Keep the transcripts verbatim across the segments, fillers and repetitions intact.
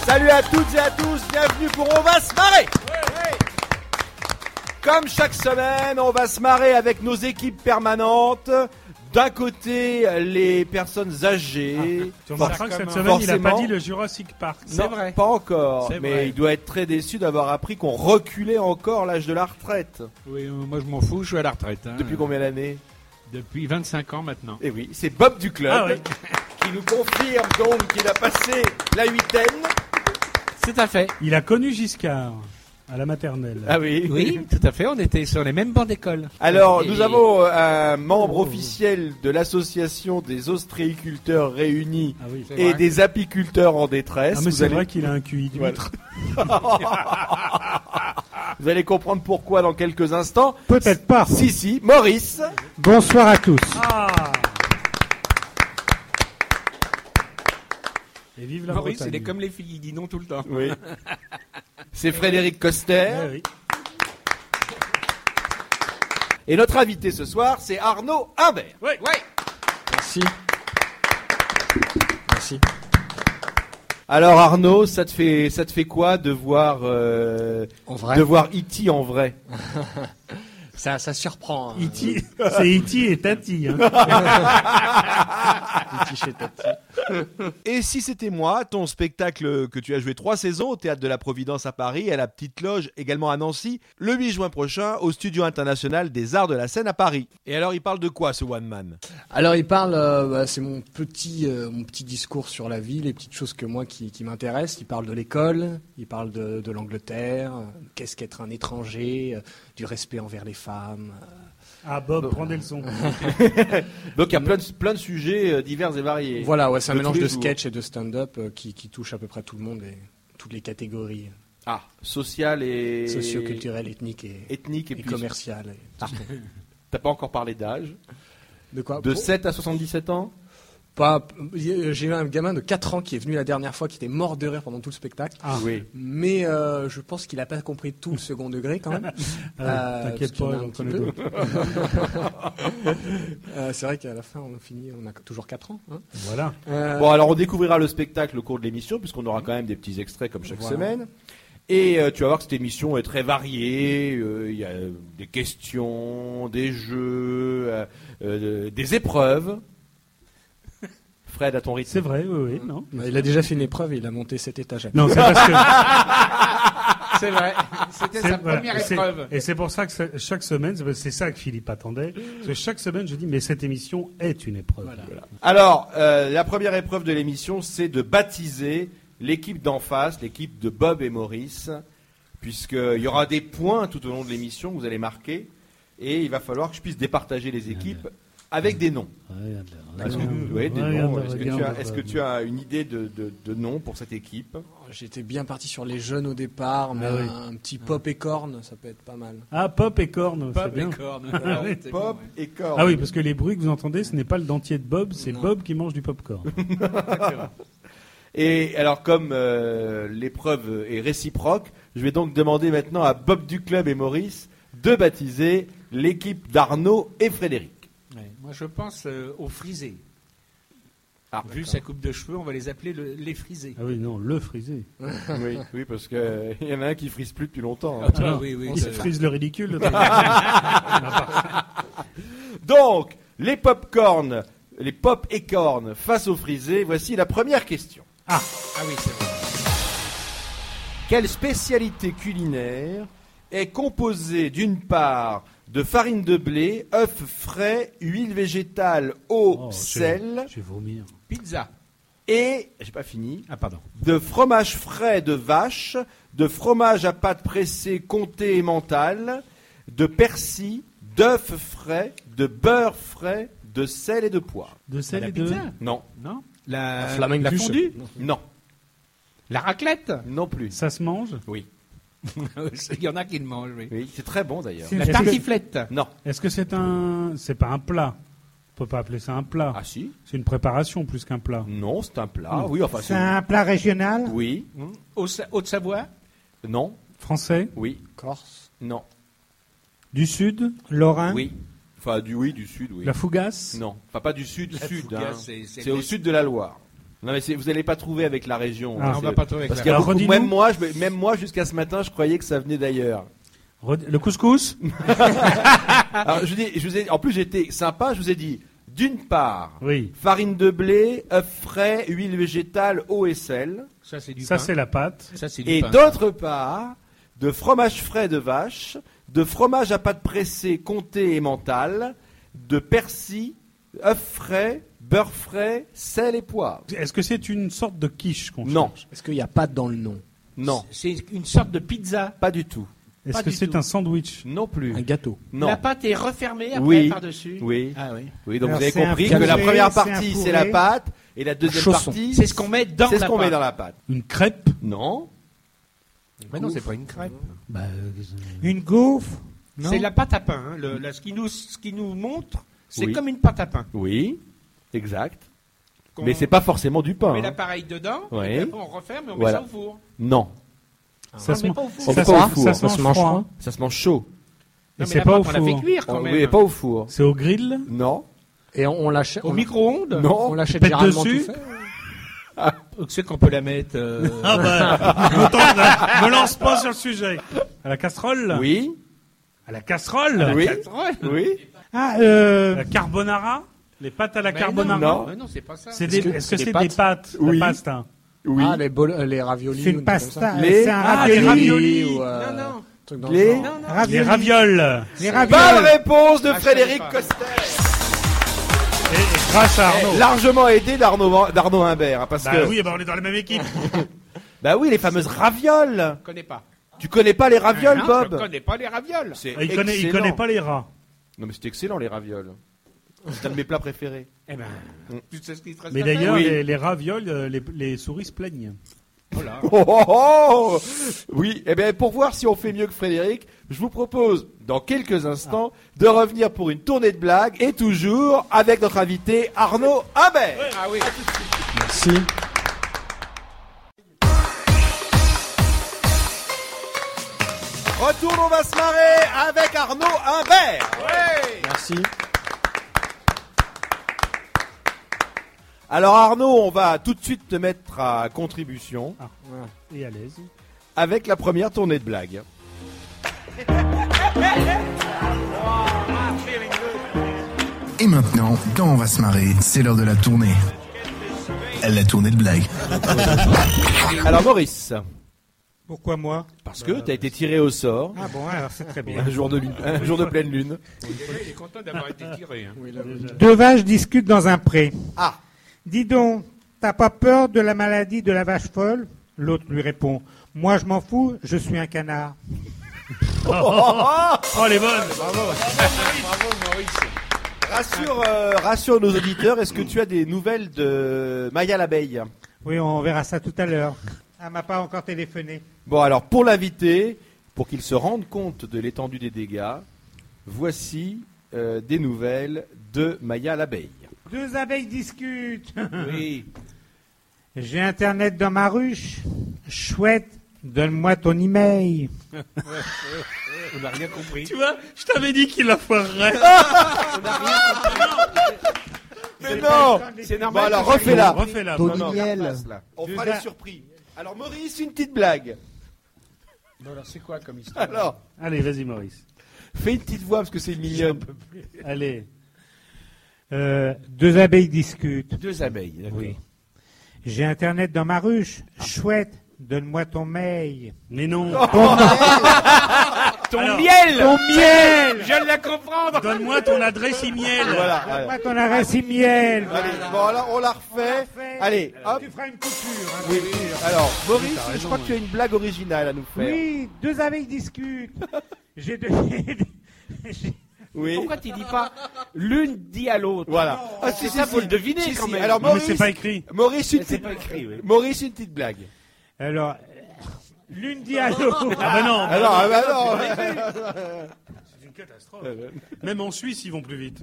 Salut à toutes et à tous, bienvenue pour On va se marrer. Comme chaque semaine, on va se marrer avec nos équipes permanentes. D'un côté, les personnes âgées. Tu remarqueras que cette semaine, il n'a pas dit le Jurassic Park. C'est non, vrai. Pas encore. C'est mais vrai. Il doit être très déçu d'avoir appris qu'on reculait encore l'âge de la retraite. Oui, euh, moi je m'en fous, je suis à la retraite. Hein. Depuis combien d'années ? Depuis vingt-cinq ans maintenant. Et oui, c'est Bob du club ah, oui. qui nous confirme donc qu'il a passé la huitaine. C'est à fait. Il a connu Giscard. À la maternelle. Ah oui. Oui, tout à fait. On était sur les mêmes bancs d'école. Alors, Et... nous avons un membre oh. officiel de l'association des ostréiculteurs réunis ah oui, et vrai. des apiculteurs en détresse. Ah mais Vous c'est allez... vrai qu'il a un Q I d'huître. Vous allez comprendre pourquoi dans quelques instants. Peut-être pas. Si, si. Maurice. Bonsoir à tous. Ah. Et vive la Maurice, Bretagne. il est comme les filles, il dit non tout le temps. Oui. C'est Frédéric Coster. Oui, oui. Et notre invité ce soir, c'est Arnaud Humbert. Oui, oui. Merci. Merci. Alors Arnaud, ça te fait, ça te fait quoi de voir, euh, en vrai de voir E T en vrai? Ça, ça surprend. Hein. E T, c'est E T et Tati. Hein. E T chez Tati. Et si c'était moi, ton spectacle que tu as joué trois saisons au Théâtre de la Providence à Paris, à la Petite Loge, également à Nancy, le huit juin prochain au Studio International des Arts de la Scène à Paris. Et alors, il parle de quoi, ce One Man ? Alors, il parle, euh, bah, c'est mon petit, euh, mon petit discours sur la vie, les petites choses que moi qui, qui m'intéressent. Il parle de l'école, il parle de, de l'Angleterre, euh, qu'est-ce qu'être un étranger, euh, du respect envers les femmes. Euh, Ah Bob, prends des leçons. Donc il y a plein de, plein de sujets euh, divers et variés. Voilà, ouais, c'est un mélange de sketch et de stand-up euh, qui, qui touche à peu près tout le monde et toutes les catégories. Ah, social et... Socio-culturel, ethnique et, ethnique et, et puis... commercial. Et ah. T'as pas encore parlé d'âge ? De quoi ? De sept à soixante-dix-sept ans ? Pas, j'ai eu un gamin de quatre ans qui est venu la dernière fois, qui était mort de rire pendant tout le spectacle. Ah oui. Mais euh, je pense qu'il n'a pas compris tout le second degré quand même. Ah, euh, T'inquiète pas, un petit peu. euh, c'est vrai qu'à la fin, on a fini, on a toujours quatre ans. Hein. Voilà. Euh... Bon, alors on découvrira le spectacle au cours de l'émission, puisqu'on aura quand même des petits extraits comme chaque voilà. semaine. Et euh, tu vas voir que cette émission est très variée. Il euh, y a des questions, des jeux, euh, euh, des épreuves. Fred, à ton rythme. C'est vrai, oui, oui, non. Il a déjà fait une épreuve et il a monté cet étage. Non, c'est parce que... c'est vrai, c'était c'est, sa voilà, première épreuve. Et c'est pour ça que chaque semaine, c'est ça que Philippe attendait, parce que chaque semaine, je dis, mais cette émission est une épreuve. Voilà. Voilà. Alors, euh, la première épreuve de l'émission, c'est de baptiser l'équipe d'en face, l'équipe de Bob et Maurice, puisqu'il y aura des points tout au long de l'émission que vous allez marquer, et il va falloir que je puisse départager les équipes avec des noms. Est-ce que, ouais, des noms. Est-ce que, tu as, est-ce que tu as une idée de, de, de nom pour cette équipe ? J'étais bien parti sur les jeunes au départ, mais ah oui. un petit Pop et Corne, ça peut être pas mal. Ah, Pop et Corne, Pop c'est bien. Et corne. Ah, oui, Pop bon, et Corne. Ah oui, parce que les bruits que vous entendez, ce n'est pas le dentier de Bob, c'est non. Bob qui mange du pop-corn. Et alors, comme euh, l'épreuve est réciproque, je vais donc demander maintenant à Bob du Club et Maurice de baptiser l'équipe d'Arnaud et Frédéric. Ouais, moi, je pense euh, aux frisés. Ah, Vu d'accord. sa coupe de cheveux, on va les appeler le, les frisés. Ah oui, non, le frisé. oui, oui, parce qu'il euh, y en a un qui frise plus depuis longtemps. Hein. Ah, ah, oui, oui, il se frise le ridicule. Donc, les pop-corn, les pop et cornes face aux frisés, voici la première question. Ah, ah oui, c'est vrai. Quelle spécialité culinaire est composée d'une part de farine de blé, œufs frais, huile végétale, eau, oh, sel. Je vais vomir. Pizza. Et, j'ai pas fini. Ah, pardon. De fromage frais de vache, de fromage à pâte pressée, comté et mental, de persil, d'œufs frais, de beurre frais, de sel et de poivre. De sel la et pizza. de... Non. Non. La, la flamme la fondue. Non. La raclette. Non plus. Ça se mange. Oui. Il y en a qui le mangent, oui. Oui, c'est très bon d'ailleurs. La tartiflette. Non. Est-ce que c'est un... C'est pas un plat. On peut pas appeler ça un plat. Ah si. C'est une préparation plus qu'un plat. Non, c'est un plat. Mmh. Oui, enfin c'est, c'est un plat régional. Oui. Mmh. Haute-Savoie. Non. Français. Oui. Corse. Non. Du sud. Lorrain. Oui. Enfin du oui, du sud, oui. La fougasse. Non. Enfin pas du sud, La sud. fougasse, hein. c'est, c'est, c'est au sud de la Loire. Non mais c'est, vous n'allez pas trouver avec la région. Ah, hein, on c'est- va pas trouver avec parce la qu'il y a région. beaucoup- Alors, redis-nous. même moi, je, même moi jusqu'à ce matin, je croyais que ça venait d'ailleurs. Red- Le couscous Alors, je dis, je vous ai, en plus j'étais sympa, je vous ai dit d'une part Oui. farine de blé, œufs frais, huile végétale, eau et sel, Ça, c'est du Ça, pain. c'est la pâte. Ça, c'est du et pain. d'autre part de fromage frais de vache, de fromage à pâte pressée comté et mental, de persil, œufs frais, beurre frais, sel et poivre. Est-ce que c'est une sorte de quiche qu'on Non. cherche Est-ce qu'il n'y a pas dans le nom? Non, C'est une sorte de pizza. pas du tout. Est-ce Pas que du c'est tout. un sandwich Non plus. Un gâteau. Non. La pâte est refermée après Oui. par-dessus. Oui. Ah oui. Oui, donc Alors, vous avez c'est un compris fourré, que la première c'est un partie fourré. c'est la pâte et la deuxième chausson. partie C'est ce qu'on met dans c'est la ce qu'on met pâte. dans la pâte. Une crêpe Non. Mais non, c'est pas une crêpe. bah, euh, Une gaufre? Non. C'est la pâte à pain. Hein. Le, là, ce, qui nous, ce qui nous montre, c'est Oui. comme une pâte à pain. Oui. Exact. Qu'on- Mais c'est pas forcément du On pain. met hein. l'appareil dedans, Oui. et après on referme et on Voilà. met ça au four. Non. Ça on se le met mange- pas au four. On ça met se- pas au four. ça Ça se se mange mange froid. Ça se mange chaud. Et Non, mais c'est la pas pâte, au on la fait four. cuire quand On- même. Oui, pas au four. C'est au grill Non. Et on, on l'achète. Au on- micro-ondes. Non. On l'achète Pète généralement dessus. tout fait. C'est qu'on peut la mettre. euh, Ah bah, me, tente- me lance pas sur le sujet. À la casserole Oui. À la casserole Oui. casserole. Oui. Ah, euh, La carbonara Les pâtes à la Mais carbonara non. Mais non, c'est pas ça. C'est Est-ce des- que Est-ce que c'est c'est des des pâtes pâtes Oui. La pasta Oui. Ah, les, bol- euh, les raviolis. c'est ou une des trucs comme ça. pasta. Les- C'est un Ah, des ravioli. raviolis. Ou, euh, Non, non. truc dans Les- le genre. Non, non. Les Ravioli. ravioles Les Bonne raviolis. réponse de Ah, je Frédéric savais pas. Coster. et, et grâce à Arnaud. Largement aidé d'Arnaud, d'Arnaud Imbert. hein, parce Bah que, oui, bah on est dans la même équipe. bah oui, les fameuses ravioles. Je connais pas. Tu connais pas les ravioles, Non, Bob? Je connais pas les ravioles. C'est il, connaît, il excellent. connaît pas les rats. Non, mais c'est excellent, les ravioles. C'est un de mes plats préférés. Eh ben, Mm. tu sais ce qui te reste Mais à faire. d'ailleurs, Oui. les, les ravioles, euh, les, les souris se plaignent. Voilà. Oh, oh, oh oui, eh bien, pour voir si on fait mieux que Frédéric, je vous propose, dans quelques instants, de revenir pour une tournée de blagues, et toujours avec notre invité Arnaud Imbert. Ah oui. Merci. Retourne, on va se marrer avec Arnaud Imbert. Merci. Alors Arnaud, on va tout de suite te mettre à contribution Voilà. Et à l'aise. avec la première tournée de blagues. Et maintenant, quand on va se marrer, c'est l'heure de la tournée. La tournée de blagues. Alors Maurice, Pourquoi moi? parce que tu as été tiré au sort Ah bon, alors c'est très bien. un jour de, lune- un jour de pleine lune. Il est content d'avoir été tiré. Hein. Oui, là, oui. Deux vaches discutent dans un pré. Ah, Dis donc, t'as pas peur de la maladie de la vache folle? L'autre lui répond, moi je m'en fous, je suis un canard. Oh, les bonnes Bravo Maurice. rassure, euh, rassure nos auditeurs, est-ce que tu as des nouvelles de Maya l'abeille? Oui, on verra ça tout à l'heure. Elle m'a pas encore téléphoné. Bon, alors pour l'inviter, pour qu'il se rende compte de l'étendue des dégâts, voici euh, des nouvelles de Maya l'abeille. Deux abeilles discutent. Oui. J'ai Internet dans ma ruche. Chouette, donne-moi ton email. On n'a rien compris. Tu vois, je t'avais dit qu'il la foirerait. Mais non! C'est Bon normal. alors que ça- refais-la. Refais-la. Ton Non, non, miel. repasse, là. On fera Deux les a- surpris. Alors Maurice, une petite blague. Bon, alors c'est quoi comme histoire? Alors, Allez, vas-y, Maurice. fais une petite voix parce que c'est mignonne. Allez. Euh, deux abeilles discutent. Deux abeilles. d'accord. Oui. J'ai Internet dans ma ruche. Chouette, donne-moi ton mail. Mais non. Ton Alors, miel. Ton miel. Je viens de la comprendre. Donne-moi ton adresse email. Voilà. voilà. Donne-moi ton adresse email. Allez, bon alors on la refait. Allez, hop. Tu feras une couture. hein, Oui. bien sûr. Alors Maurice, je crois que tu as une blague originale à nous faire. Oui, deux abeilles discutent. J'ai deux... j'ai- Oui. Pourquoi tu dis pas l'une dit à l'autre? Voilà. Ah, C'est ça, faut le deviner, Si, quand si. même. Alors Non, mais Maurice, c'est pas écrit. Maurice, une Mais c'est petite, pas écrit, oui. Maurice, une petite blague. Alors, euh, l'une dit à l'autre. Ah bah non. Ah non, ah bah non. C'est une catastrophe. Même en Suisse, ils vont plus vite.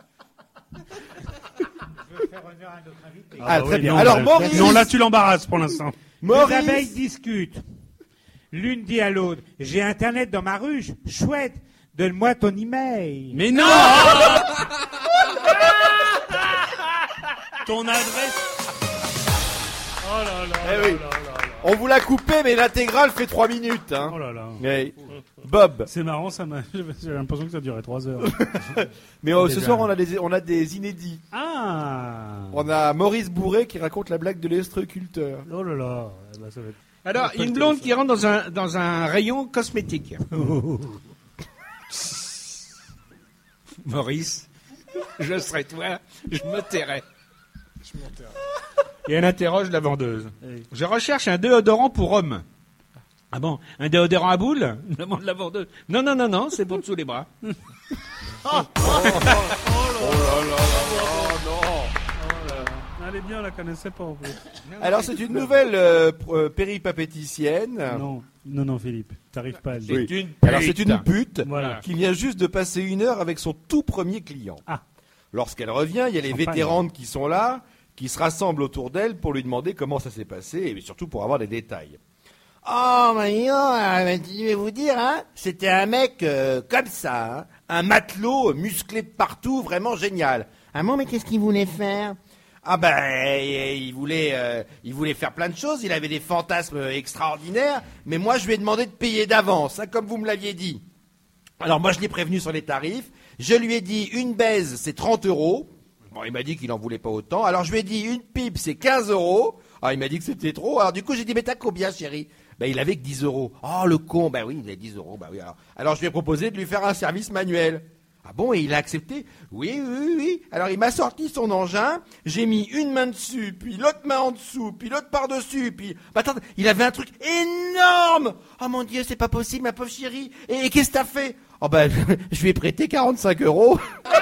Je veux faire honneur à notre invité. Ah, bah très oui, bien. non, Alors, bah, Maurice- Non, là, tu l'embarrasses pour l'instant. Deux abeilles Maurice, discutent. L'une dit à l'autre, j'ai Internet dans ma ruche. Chouette, donne-moi ton email. Mais non. Ton adresse. Oh là là. Eh là oui. là là là. On vous l'a coupé, mais l'intégrale fait trois minutes. Hein. Oh là là. Oui. Bob. C'est marrant, ça m'a. J'ai l'impression que ça durait trois heures. Mais oh, ce Déjà. soir, on a, des, on a des inédits. Ah. On a Maurice Bourré qui raconte la blague de l'estroculteur. Oh là là. Eh ben, ça va être... Alors, une blonde qui rentre dans un, dans un rayon cosmétique. Maurice, je serais toi, je me tairais. Et elle interroge la vendeuse. Oui. Je recherche un déodorant pour homme. Ah bon, un déodorant à boule demande la vendeuse. Non, non, non, non, c'est pour dessous les bras. Elle est bien, on la connaissait pas en plus. Alors, c'est une nouvelle euh, pr- euh, péripapéticienne. Non, non, non, Philippe, t'arrives pas à le Oui. dire. une Alors, c'est une pute Voilà. qui vient juste de passer une heure avec son tout premier client. Ah. Lorsqu'elle revient, il y a les Champagne. vétérantes qui sont là, qui se rassemblent autour d'elle pour lui demander comment ça s'est passé et surtout pour avoir des détails. Oh, mais non, euh, je vais vous dire, hein, c'était un mec euh, comme ça, hein, un matelot euh, musclé de partout, vraiment génial. Ah bon, mais qu'est-ce qu'il voulait faire? Ah ben, euh, il voulait, euh, il voulait faire plein de choses, il avait des fantasmes euh, extraordinaires, mais moi je lui ai demandé de payer d'avance, hein, comme vous me l'aviez dit. Alors moi je l'ai prévenu sur les tarifs, je lui ai dit une baise c'est trente euros, bon il m'a dit qu'il n'en voulait pas autant, alors je lui ai dit une pipe c'est quinze euros, ah il m'a dit que c'était trop, alors du coup j'ai dit mais t'as combien chérie? Ben il avait que dix euros, oh le con, ben oui il avait dix euros, ben oui alors, alors je lui ai proposé de lui faire un service manuel. Ah bon, et il a accepté? Oui, oui, oui, oui. Alors il m'a sorti son engin, j'ai mis une main dessus, puis l'autre main en dessous, puis l'autre par-dessus, puis... Bah, attends, il avait un truc énorme. Oh mon Dieu, c'est pas possible, ma pauvre chérie. Et, et qu'est-ce que t'as fait? Oh ben, je lui ai prêté quarante-cinq euros.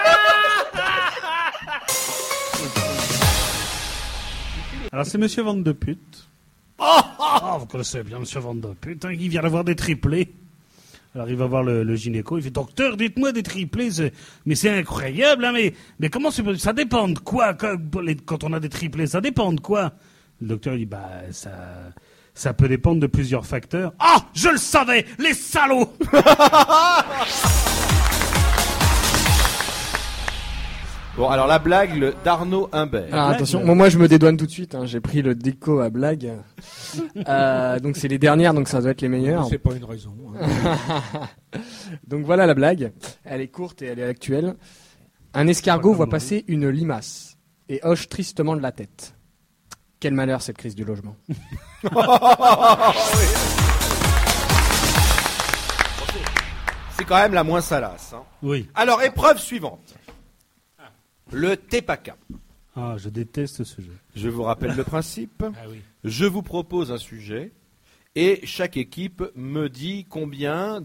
Alors, c'est Monsieur Van de Pute. Oh, vous connaissez bien Monsieur Van de Pute, hein, il vient d'avoir des triplés. Alors il va voir le, le gynéco, il fait docteur, dites-moi des triplés, c'est- mais c'est incroyable, hein, mais mais comment c'est possible? Ça dépend de quoi quand, quand on a des triplés, ça dépend de quoi? Le docteur il dit bah ça ça peut dépendre de plusieurs facteurs. Ah, je le savais, les salauds. Bon, alors la blague le- d'Arnaud Humbert. Alors blague, attention, là. moi, moi je me dédouane tout de suite, hein, j'ai pris le déco à blague. Euh, donc c'est les dernières, donc ça doit être les meilleures. C'est pas une raison. hein. Donc voilà la blague, elle est courte et elle est actuelle. Un escargot voit passer une limace et hoche tristement de la tête. Quel malheur cette crise du logement. C'est quand même la moins salace. Hein. Oui. Alors, épreuve suivante. Le TEPACA. Ah, je déteste ce jeu. Je vous rappelle le principe. Ah oui. Je vous propose un sujet et chaque équipe me dit combien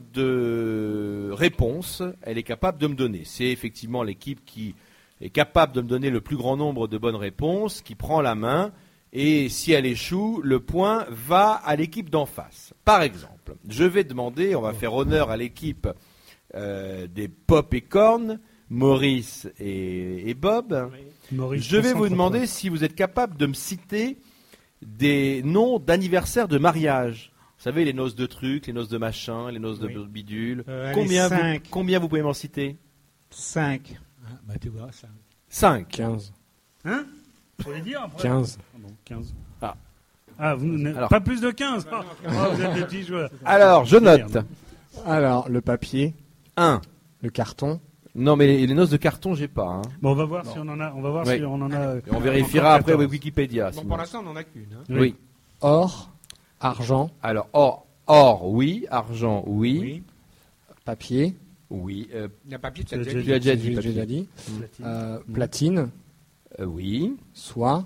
de réponses elle est capable de me donner. C'est effectivement l'équipe qui est capable de me donner le plus grand nombre de bonnes réponses qui prend la main et si elle échoue, le point va à l'équipe d'en face. Par exemple, je vais demander, on va faire honneur à l'équipe euh, des Pop et Corn, Maurice et, et Bob. Maurice, Je vais vous concentre-toi. demander si vous êtes capable de me citer des noms d'anniversaire de mariage. Vous savez, les noces de trucs, les noces de machin, les noces de Oui. bidule. Euh, allez, combien, vous, cinq. combien vous pouvez m'en citer? cinq. Ah, bah tu vois ça. cinq. quinze. Hein? Faut les dire après. quinze. Ah bon, quinze. Ah. Ah, vous n'êtes Alors. pas plus de quinze. Ah, oh, vous êtes des petits joueurs. Alors, je note. Merde. Alors, le papier, un. le carton. Non, mais les, les noces de carton, j'ai pas. Hein. Bon, on va voir si on en a. On va voir Oui. si on en a. Et on vérifiera encore après quatorze. Wikipédia. Bon, sinon. pour l'instant, on en a qu'une. Hein. Oui. Or, argent, Alors, or, or, oui. Argent, oui. papier. Oui. euh, La papier, tu Tu as l'as déjà tu l'as dit. déjà dit. J'ai papier. déjà dit. Platine. Euh, platine, euh, oui. soie,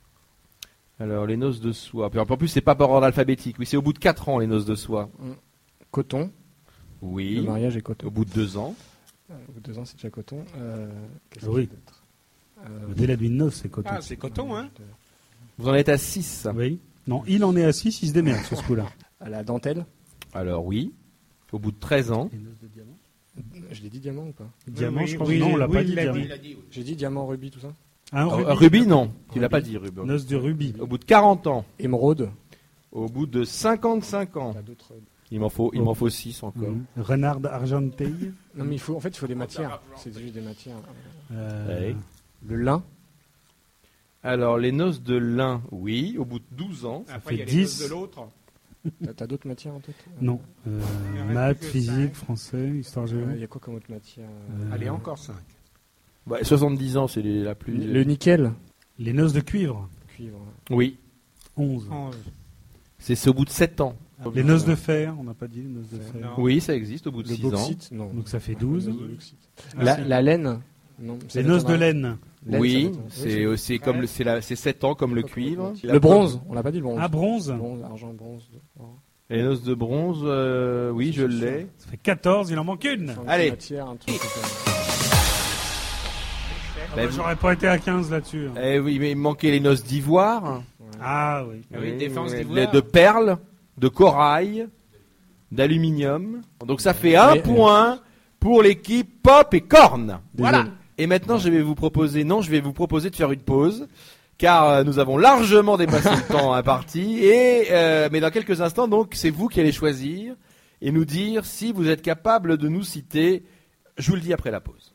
Alors, les noces de soie. Puis, en plus, c'est pas par ordre alphabétique. Oui, c'est au bout de quatre ans, les noces de soie. coton. Le Oui. mariage est coton. Au bout de deux ans. Euh, au bout de deux ans, c'est déjà coton. Euh, qu'est-ce Oui. qu'il y a d'autre Euh, Le délai d'une noce, c'est coton. Ah, c'est coton, hein. Vous en êtes à six. Oui. Non, il en est assis, il se démerde sur ce coup-là. La dentelle. Alors, oui. Au bout de treize ans. Les noces de diamant. Je l'ai dit diamant ou pas? Diamant, oui, je pense. oui, non, on l'a oui, pas il dit l'a diamant. dit. J'ai dit diamant, rubis, tout ça. Un Euh, rubis. rubis, non. Tu l'as pas dit, rubis. Noce de rubis. Au bout de quarante ans. Émeraude. Au bout de cinquante-cinq ans. Il y a d'autres- Il m'en faut, il m'en faut six encore. Mhm. Renard argenteuil. Non, mais il faut, en fait, il faut des matières. C'est juste des matières. Euh, Ouais. Le lin. Alors, les noces de l'un, oui, au bout de douze ans. Après, il y a fait les dix. noces de l'autre. T'as, t'as d'autres matières en tête? Non. Euh, Il en reste maths, plus que physique, cinq. français, histoire géo. Il y a quoi comme autre matière? Euh, Allez, encore cinq. Bah, soixante-dix ans, c'est les- la plus. Le nickel. Les noces de cuivre, Cuivre. Oui, onze. onze. c'est, c'est au bout de sept ans. Les noces de fer, on n'a pas dit les noces de fer. Non. Oui, ça existe au bout de Le six ans. bauxite? Non. Donc ça fait douze. Le bauxite. Ah, La, si. la laine? Non. ça Les doit noces être de un- laine. Laine, Oui, ça doit être un- c'est, euh, c'est comme le- c'est, la, c'est sept ans comme le cuivre. Le bronze. On l'a pas dit le bronze. Ah, bronze. Bronze, argent, bronze. Oh. Les noces de bronze, euh, oui, je l'ai. Ça fait quatorze, il en manque une. Enfin, Allez. matière, un truc comme ça. Ah, Bah, bah, vous- J'aurais pas été à quinze là-dessus. hein. Eh oui, mais il manquait les noces d'ivoire, Ah oui. Ah oui, défense oui, d'ivoire. de perles, de corail, d'aluminium. Donc ça fait un Mais- point pour l'équipe Pop et Corne. Désolé. Voilà. Et maintenant, je vais vous proposer, non, je vais vous proposer de faire une pause, car euh, nous avons largement dépassé le temps imparti. Et euh, mais dans quelques instants, donc, c'est vous qui allez choisir et nous dire si vous êtes capable de nous citer. Je vous le dis après la pause.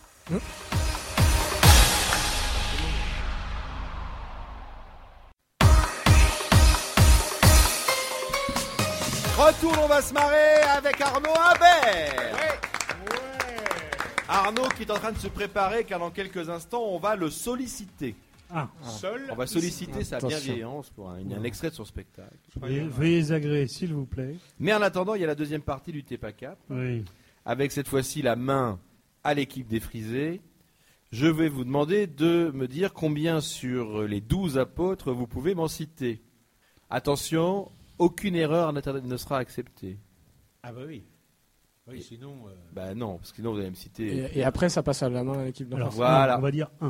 Retour, on va se marrer avec Arnaud Imbert. Arnaud qui est en train de se préparer, car dans quelques instants, on va le solliciter. Ah, Seul. On va solliciter sa Attention. bienveillance pour un, un extrait de son spectacle. veuillez, veuillez agréer, s'il vous plaît. Mais en attendant, il y a la deuxième partie du T P A Cap, Oui. avec cette fois-ci la main à l'équipe des Frisés. Je vais vous demander de me dire combien sur les douze apôtres vous pouvez m'en citer. Attention, aucune erreur n'inter- ne sera acceptée. Ah bah oui. Oui, sinon... euh, Bah non, parce que sinon vous allez me citer. Et, et après, ça passe à la main à l'équipe d'en Alors, face. Voilà. un, on va dire un.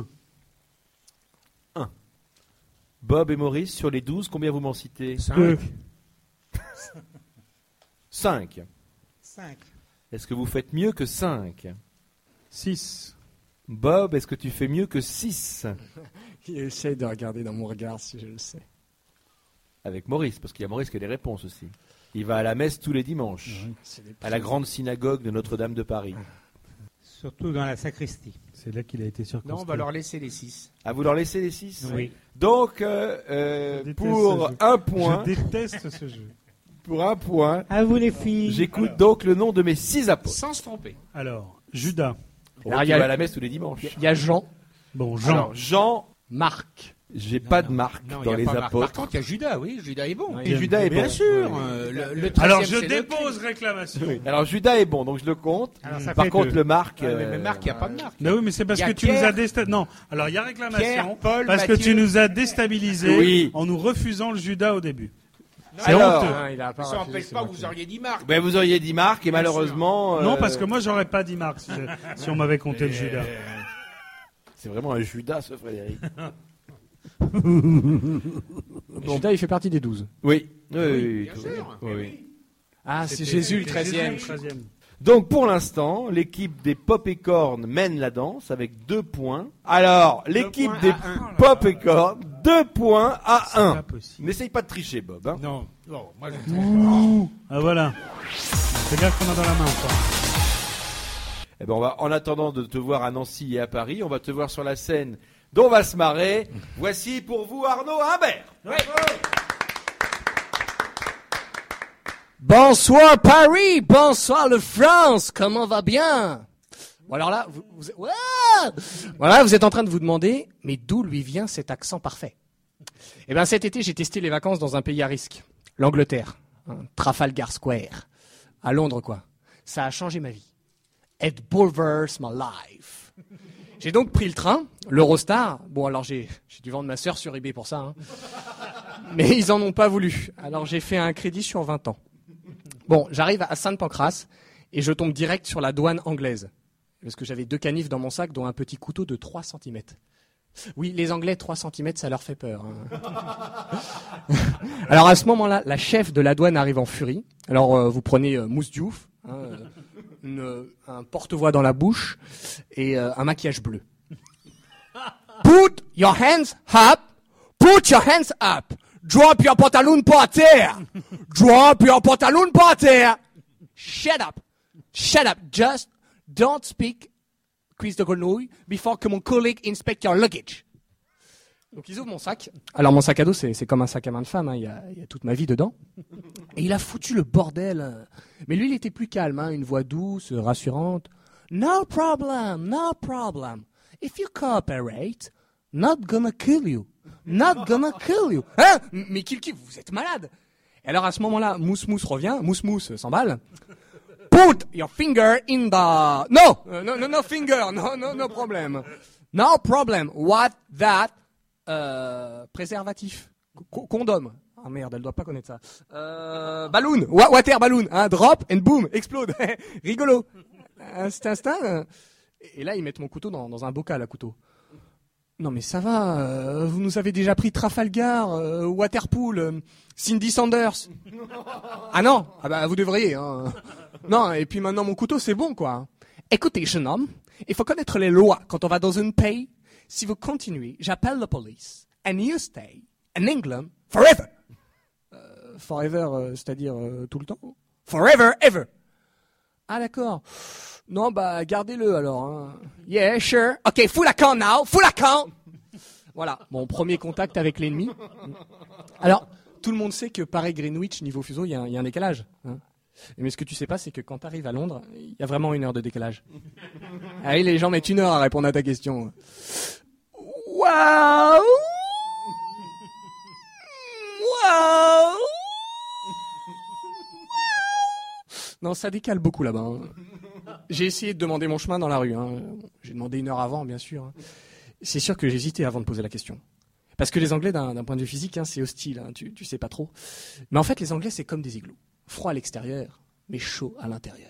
Bob et Maurice, sur les douze, combien vous m'en citez? cinq. Deux. cinq. cinq. Est-ce que vous faites mieux que cinq? Six. Bob, est-ce que tu fais mieux que six? Il essaye de regarder dans mon regard si je le sais. Avec Maurice, parce qu'il y a Maurice qui a les réponses aussi. Il va à la messe tous les dimanches, C'est des à la grande synagogue de Notre-Dame de Paris. Surtout dans la sacristie. C'est là qu'il a été circoncis. Non, on va leur laisser les six. À vous leur laisser les six? Oui. Donc, euh, euh, Je déteste pour ce jeu. un point, Je déteste ce jeu. pour un point, À vous les filles. j'écoute donc le nom de mes six apôtres. Sans se tromper. Alors, Judas. Oh, Alors, qui il y a- va à la messe tous les dimanches. Il y a Jean, Bon, Jean. Alors, Jean, Marc. j'ai Non, pas non. de marque Non, il dans y a les pas Marc. Par apôtres. contre, il y a Judas, oui. Judas est bon. Ouais, Et Judas est Bien bon. sûr. euh, le, le Alors, treizième, je c'est le dépose réclamation. Alors, Judas est bon, donc je le compte. Alors, ça Par fait contre, deux. le Marc. Ouais, mais, mais euh, Marc, il n'y a pas de Marc. Mais oui, mais c'est parce Il y a que tu Pierre. nous as déstabilisé. Non, alors il y a réclamation. Pierre, Paul, parce que Matthieu. tu nous as déstabilisés Oui. en nous refusant le Judas au début. Non, C'est alors, honteux. Ah, il a pas Ça refusé, n'empêche c'est pas, moi vous qui- auriez dit Marc. Ben, vous auriez dit Marc, et Bien malheureusement. Non, euh, parce que moi, j'aurais pas dit Marc si, je- si on m'avait compté le Judas. C'est vraiment un Judas, ce Frédéric. Judas, il fait partie des douze. Oui. Oui, oui, oui, Bien tout- sûr. oui, oui. Ah, c'est C'était- Jésus le c'était treizième. Jésus le treizième. Donc pour l'instant, l'équipe des Pop et Cornes mène la danse avec deux points. Alors, l'équipe points des à un. Pop et Cornes, deux points à C'est un. pas possible. N'essaye pas de tricher, Bob. hein. Non, non, moi je trompe Ah voilà. C'est gaffe qu'on a dans la main encore. Eh ben, on va, en attendant de te voir à Nancy et à Paris, on va te voir sur la scène dont on va se marrer. Voici pour vous Arnaud Imbert. Bonsoir Paris, bonsoir le France, comment va bien? Bon alors là, vous, vous, ouais voilà, vous êtes en train de vous demander, mais d'où lui vient cet accent parfait? Eh bien cet été, j'ai testé les vacances dans un pays à risque, l'Angleterre, hein, Trafalgar Square, à Londres quoi. Ça a changé ma vie. It bulversed my life. J'ai donc pris le train, l'Eurostar. Bon alors j'ai, j'ai dû vendre ma sœur sur eBay pour ça, hein. Mais ils en ont pas voulu. Alors j'ai fait un crédit sur vingt ans. Bon, j'arrive à Sainte-Pancrace et je tombe direct sur la douane anglaise. Parce que j'avais deux canifs dans mon sac, dont un petit couteau de trois centimètres. Oui, les Anglais, trois centimètres, ça leur fait peur. Hein. Alors à ce moment-là, la chef de la douane arrive en furie. Alors euh, vous prenez euh, mousse diouf, hein, euh, une, euh, un porte-voix dans la bouche et euh, un maquillage bleu. Put your hands up. Put your hands up. Drop your pantalon par terre. Drop your pantalon par terre. Shut up. Shut up. Just don't speak, Chris de Grenouille, before que mon collègue inspect your luggage. Donc ils ouvrent mon sac. Alors mon sac à dos, c'est, c'est comme un sac à main de femme, hein. il, y a, il y a toute ma vie dedans. Et il a foutu le bordel. Mais lui, il était plus calme, hein. Une voix douce, rassurante. No problem, no problem. If you cooperate, not gonna kill you. Not gonna kill you. Hein? Mais kill qui? Vous êtes malade. Et alors à ce moment-là, Mousse Mousse revient. Mousse Mousse s'emballe. Put your finger in the... No, no, no, no finger. No, no, no problem. No problem. What that... Euh, préservatif. C- condom. Ah merde, elle doit pas connaître ça. Euh, balloon. Wa- water balloon. Hein, drop and boom. Explode. Rigolo. Instinct, instinct. Et là, ils mettent mon couteau dans, dans un bocal à couteau. Non mais ça va, euh, vous nous avez déjà pris Trafalgar, euh, Waterpool, euh, Cindy Sanders. Ah non, ah bah vous devriez. Hein. Non, et puis maintenant mon couteau c'est bon quoi. Écoutez jeune homme, il faut connaître les lois quand on va dans un pays. Si vous continuez, j'appelle la police. And you stay in England forever. Euh, forever, euh, c'est-à-dire euh, tout le temps. Forever, ever. Ah d'accord. Non, bah, gardez-le, alors, hein. Yeah, sure. Ok, full account now, full account. Voilà, mon premier contact avec l'ennemi. Alors, tout le monde sait que Paris-Greenwich, niveau fuseau, il y, y a un décalage. Hein. Mais ce que tu sais pas, c'est que quand tu arrives à Londres, il y a vraiment une heure de décalage. Ah oui, les gens mettent une heure à répondre à ta question. Waouh! Waouh! Non, ça décale beaucoup là-bas. Hein. J'ai essayé de demander mon chemin dans la rue. Hein. J'ai demandé une heure avant, bien sûr. Hein. C'est sûr que j'hésitais avant de poser la question. Parce que les Anglais, d'un, d'un point de vue physique, hein, c'est hostile. Hein, tu, tu sais pas trop. Mais en fait, les Anglais, c'est comme des igloos. Froid à l'extérieur, mais chaud à l'intérieur.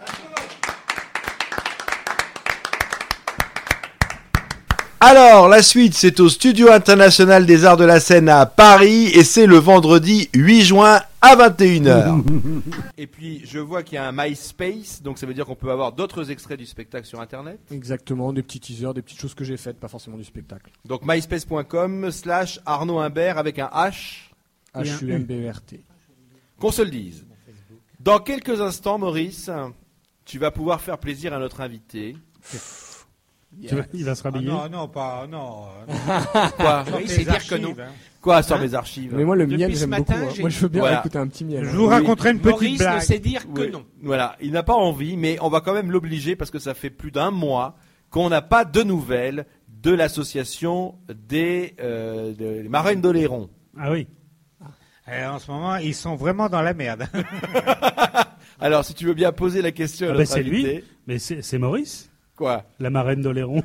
Alors, la suite, c'est au Studio International des Arts de la Scène à Paris et c'est le vendredi huit juin à vingt et une heures. Et puis, je vois qu'il y a un MySpace, donc ça veut dire qu'on peut avoir d'autres extraits du spectacle sur Internet. Exactement, des petits teasers, des petites choses que j'ai faites, pas forcément du spectacle. Donc, myspace.com slash Arnaud Imbert avec un H. H U M B E R T. Qu'on se le dise. Dans quelques instants, Maurice, tu vas pouvoir faire plaisir à notre invité. Tu vois, il va se Ah rhabiller. non, non, pas, non. Quoi? Oui, c'est dire que non. Quoi, sort mes archives? Mais moi, le Depuis miel, ce j'aime matin, beaucoup. Hein. j'ai- Moi, je veux bien Voilà. écouter un petit miel. Je hein. vous raconterai une petite Maurice ne blague. sait dire que Oui. non. Voilà, il n'a pas envie, mais on va quand même l'obliger parce que ça fait plus d'un mois qu'on n'a pas de nouvelles de l'association des, euh, des marraines d'Oléron. Ah oui. Et en ce moment, ils sont vraiment dans la merde. Alors, si tu veux bien poser la question à Ah bah, notre c'est lui. invité. Mais c'est, c'est Maurice, Quoi? la marraine d'Oléron.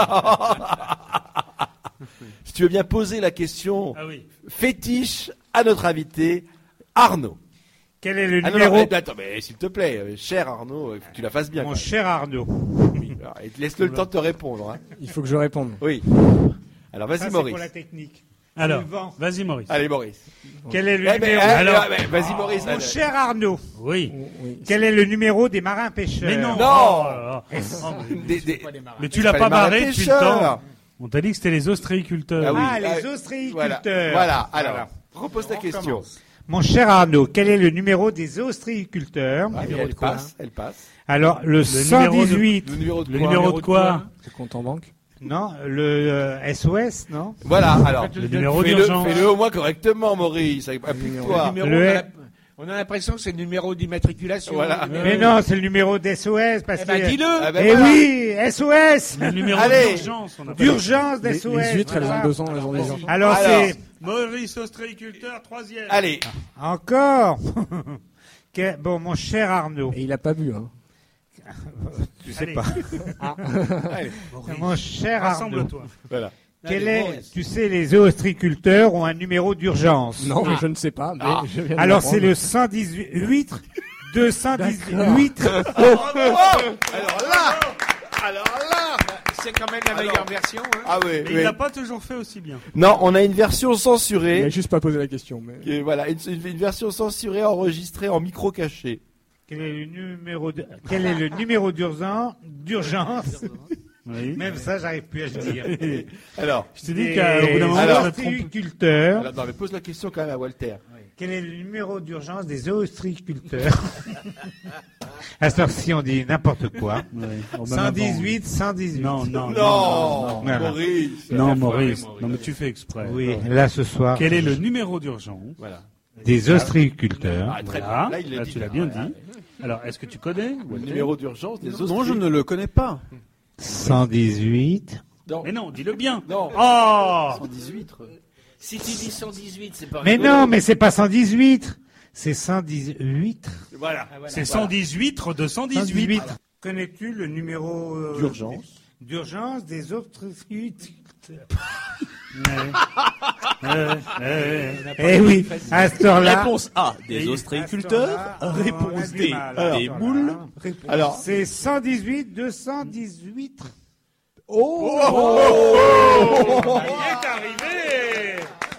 Si tu veux bien poser la question Ah oui. fétiche à notre invité, Arnaud. Quel est le Ah non, numéro non, mais attends, mais s'il te plaît, euh, cher Arnaud, il faut que tu la fasses bien. Mon quand cher Arnaud. même. Oui, alors, et laisse-le le temps de te répondre. Hein. Il faut que je réponde. Oui. Alors, vas-y, Ça, c'est Maurice. pour la technique. Alors, Le vent. vas-y Maurice. Allez, Maurice. Quel est le Eh ben, numéro eh, Alors- eh, ben, vas-y, Maurice. Mon allez. cher Arnaud, Oui. Oui. quel est le numéro des marins pêcheurs? Mais non. Non. Oh là là. Oh, mais- Des- des- Mais tu l'as pas pas les marins barré depuis le pêcheurs. temps. On t'a dit que c'était les ostréiculteurs. Ah oui. Ah, les Ah, ostréiculteurs. Voilà, voilà. alors, Voilà. repose ta On question. commence. Mon cher Arnaud, quel est le numéro des ostréiculteurs? Ah, numéro elle de quoi, passe, elle passe. Alors, le, numéro de- cent dix-huit. Le numéro de Le quoi? numéro de quoi? C'est compte en banque. Non, le euh, S O S, non? Voilà, alors. Le numéro Fais-le, d'urgence. fais-le au moins correctement, Maurice. Applique-toi. Numéro, Le- on, a la- on a l'impression que c'est le numéro d'immatriculation. Voilà. Mais non, c'est le numéro d'S O S parce Eh ben, que... dis-le. Ah ben Eh voilà. oui, S O S. Le numéro Allez. d'urgence. On appelle. D'urgence Les, d'S O S. les huîtres, elles voilà. ont deux ans, elles ont des ans. Alors, Alors. c'est Maurice ostréiculteur, troisième. Allez, encore. Que- Bon, mon cher Arnaud. Et il a pas bu, hein. Je sais Allez. pas. allez, Mon cher Arnaud. Rassemble-toi. voilà. Quel Allez, est, Maurice. tu sais, les ostréiculteurs ont un numéro d'urgence. Non, je ne sais pas, mais Ah. je viens de Alors, l'apprendre. c'est le cent dix-huit, deux cent dix-huit. Alors là, alors là. C'est quand même la Alors. meilleure version. Hein. Ah oui, Mais oui. il l'a pas toujours fait aussi bien. Non, on a une version Il a censurée. juste pas posé la question, mais. Et voilà, une, une- une version censurée enregistrée en micro caché. Quel est le numéro de, quel est le numéro d'urgence, d'urgence? Oui. Même ça, j'arrive plus à le dire. Alors, Je t'ai dit Des qu'au bout d'un moment, Alors. je me trompe. ostréiculteurs alors non, mais pose la question quand même à Walter. Quel est le numéro d'urgence des ostréiculteurs? À cette heure-ci, on dit n'importe quoi. Ouais. Oh, ben, cent dix-huit, cent dix-huit. Non, non, non, Non, non, Voilà. Maurice. non, Maurice. Non, mais tu fais exprès. Oui, là ce soir, Quel est le numéro d'urgence Voilà. des ostréiculteurs. Ah, très Voilà. bien. Là, il l'a Là, dit. tu l'as bien dit. Alors, est-ce que tu connais Le Walter numéro d'urgence des Non, je ne le connais pas. cent dix-huit. Non. Mais non, dis-le bien. Non. Oh cent dix-huit. Si tu dis cent dix-huit, c'est pas Mais rigolo. non, mais c'est pas cent dix-huit. C'est cent dix-huit. Voilà. C'est cent dix-huit de cent dix-huit. Connais-tu le numéro euh, D'urgence. d'urgence des ostréiculteurs? Eh oui, à cette heure-là. Réponse A, des Et ostréiculteurs. à cette heure-là, on a Réponse du D, mal, à des cette moules. heure-là. Alors. C'est cent dix-huit, deux cent dix-huit. Oh, Il est arrivé.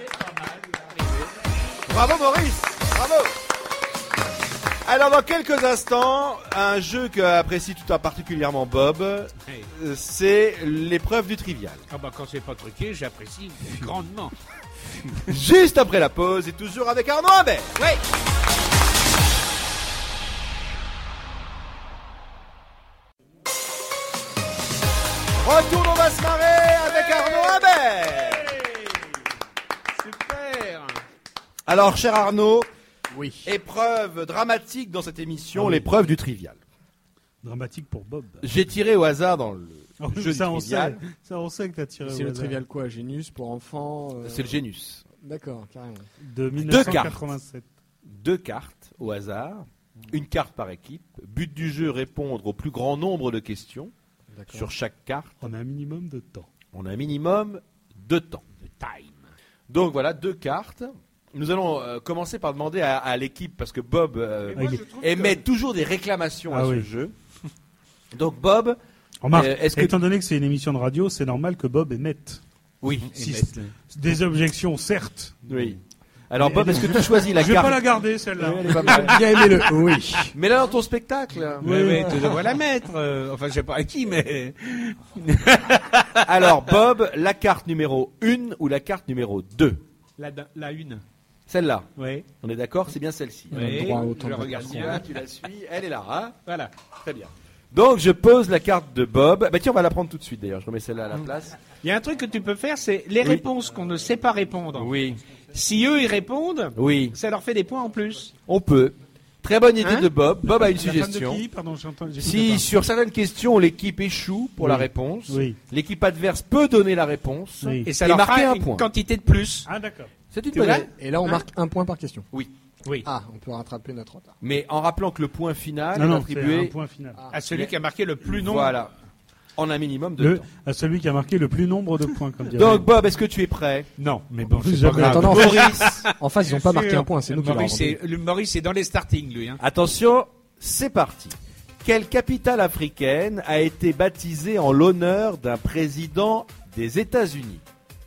Bravo Maurice. Bravo. Alors dans quelques instants, un jeu qu'apprécie tout à particulièrement Bob, euh, c'est l'épreuve du trivial. Ah bah quand c'est pas truqué, j'apprécie grandement. Juste après la pause et toujours avec Arnaud Imbert. Oui. Retour, on va se marrer avec Arnaud Imbert. Super. Alors cher Arnaud, Oui. épreuve dramatique dans cette émission, l'épreuve du trivial. Dramatique pour Bob. J'ai tiré au hasard dans le Oh, jeu ça, du on sait. trivial. Ça, on sait que t'as tiré C'est au le hasard. trivial quoi? Génius pour enfants euh, C'est le Génus. D'accord, carrément. De mille neuf cent quatre-vingt-sept. Deux cartes au hasard, une carte par équipe. But du jeu, répondre au plus grand nombre de questions D'accord. sur chaque carte. On a un minimum de temps. On a un minimum de temps. Le time. Donc voilà, deux cartes. Nous allons euh, commencer par demander à, à l'équipe, parce que Bob euh, moi, je émet toujours des réclamations Ah à ce oui. jeu. Donc Bob, Remarque, Euh, est-ce que- étant donné que c'est une émission de radio, c'est normal que Bob émette. oui, Si c'est- des objections, certes. oui. Alors Bob, est-ce que tu choisis la Je vais carte pas la garder, celle-là. Oui, elle est pas mal. Bien aimé le oui. Mais là dans ton spectacle. Oui, oui, tu devrais la mettre. euh, enfin, je sais pas à qui, mais. Alors Bob, la carte numéro un ou la carte numéro deux? La, la une. Celle-là. Oui. On est d'accord, c'est bien celle-ci. Oui. droit à autant Je de regarde Tu bien. la, tu la suis, elle est là, hein. Voilà. Très bien. Donc je pose la carte de Bob. Bah tiens, on va la prendre tout de suite d'ailleurs. Je remets celle-là à la place. Il y a un truc que tu peux faire, c'est les Oui. réponses qu'on ne sait pas répondre. Oui. Si eux ils répondent, Oui, ça leur fait des points en plus. on peut. Très bonne idée Hein de Bob. Bob a une La femme suggestion. de qui Pardon, j'entends. j'écoute Si pas. sur certaines questions l'équipe échoue pour Oui. la réponse, Oui. l'équipe adverse peut donner la réponse Oui. Et ça et leur marquer fera un une point. quantité de plus. Ah, d'accord. C'est une Tu bonne vois idée. Et là, on Hein marque un point par question. Oui. Oui. Ah, on peut rattraper notre retard. Mais en rappelant que le point final Non, est non, c'est un attribué point final. À celui qui a marqué le plus nombre. voilà, en un minimum de Le, temps. à celui qui a marqué le plus nombre de points, comme dirait. Donc Bob, est-ce que tu es prêt? Non, mais bon, c'est pas Mais grave. attends, en face, Maurice, en face, ils n'ont pas marqué un point, c'est nous qui l'avons Maurice, inventé. est, le Maurice est dans les starting, lui. Hein. attention, c'est parti. Quelle capitale africaine a été baptisée en l'honneur d'un président des États-Unis?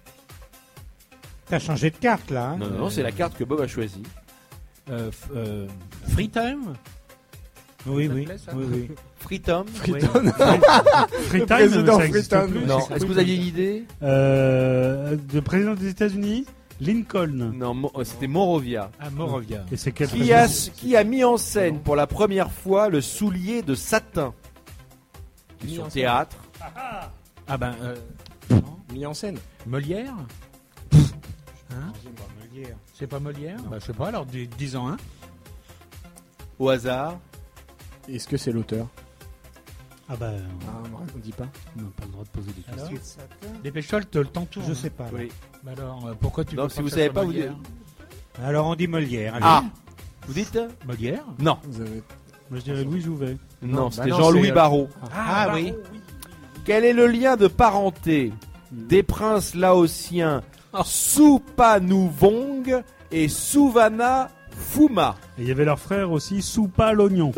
T'as changé de carte là. Hein Non, non, non, c'est la carte que Bob a choisie. Euh, f- euh, Freetime. Oui, Ça te oui. plaît, ça oui, oui. Freetown? Freetown. Free time, président ça existe Freetown. plus. Non. c'est Est-ce que plus. vous aviez une idée? Euh, de président des États-Unis, Lincoln. Non, Mo- euh, c'était Monrovia. À Morovia. Et c'est quel Qui président a, qui a mis en scène pour la première fois le soulier de satin? Mis Sur en théâtre. Ah ben, euh, Mis en scène. Molière. Hein C'est pas Molière Bah, je sais pas, alors dis- dis-en un. Au hasard. Est-ce que c'est l'auteur? Ah bah, Ah, on dit pas. on n'a pas le droit de poser des Alors questions. Dépêche-toi, le temps tourne. Je sais pas. là. Oui. Bah alors, euh, pourquoi tu Donc, veux si pas vous que ça savez soit pas, vous Molière Alors on dit Molière. allez. Ah. Vous dites? Molière Non. Vous avez... Moi, je dirais Louis Jouvet. Non, bah c'était non, Jean-Louis c'est- Barrault. Ah, oui. Quel est le lien de parenté des princes laotiens Supanouvong et Suvana Fuma? Et il y avait leur frère aussi, Soupa l'oignon.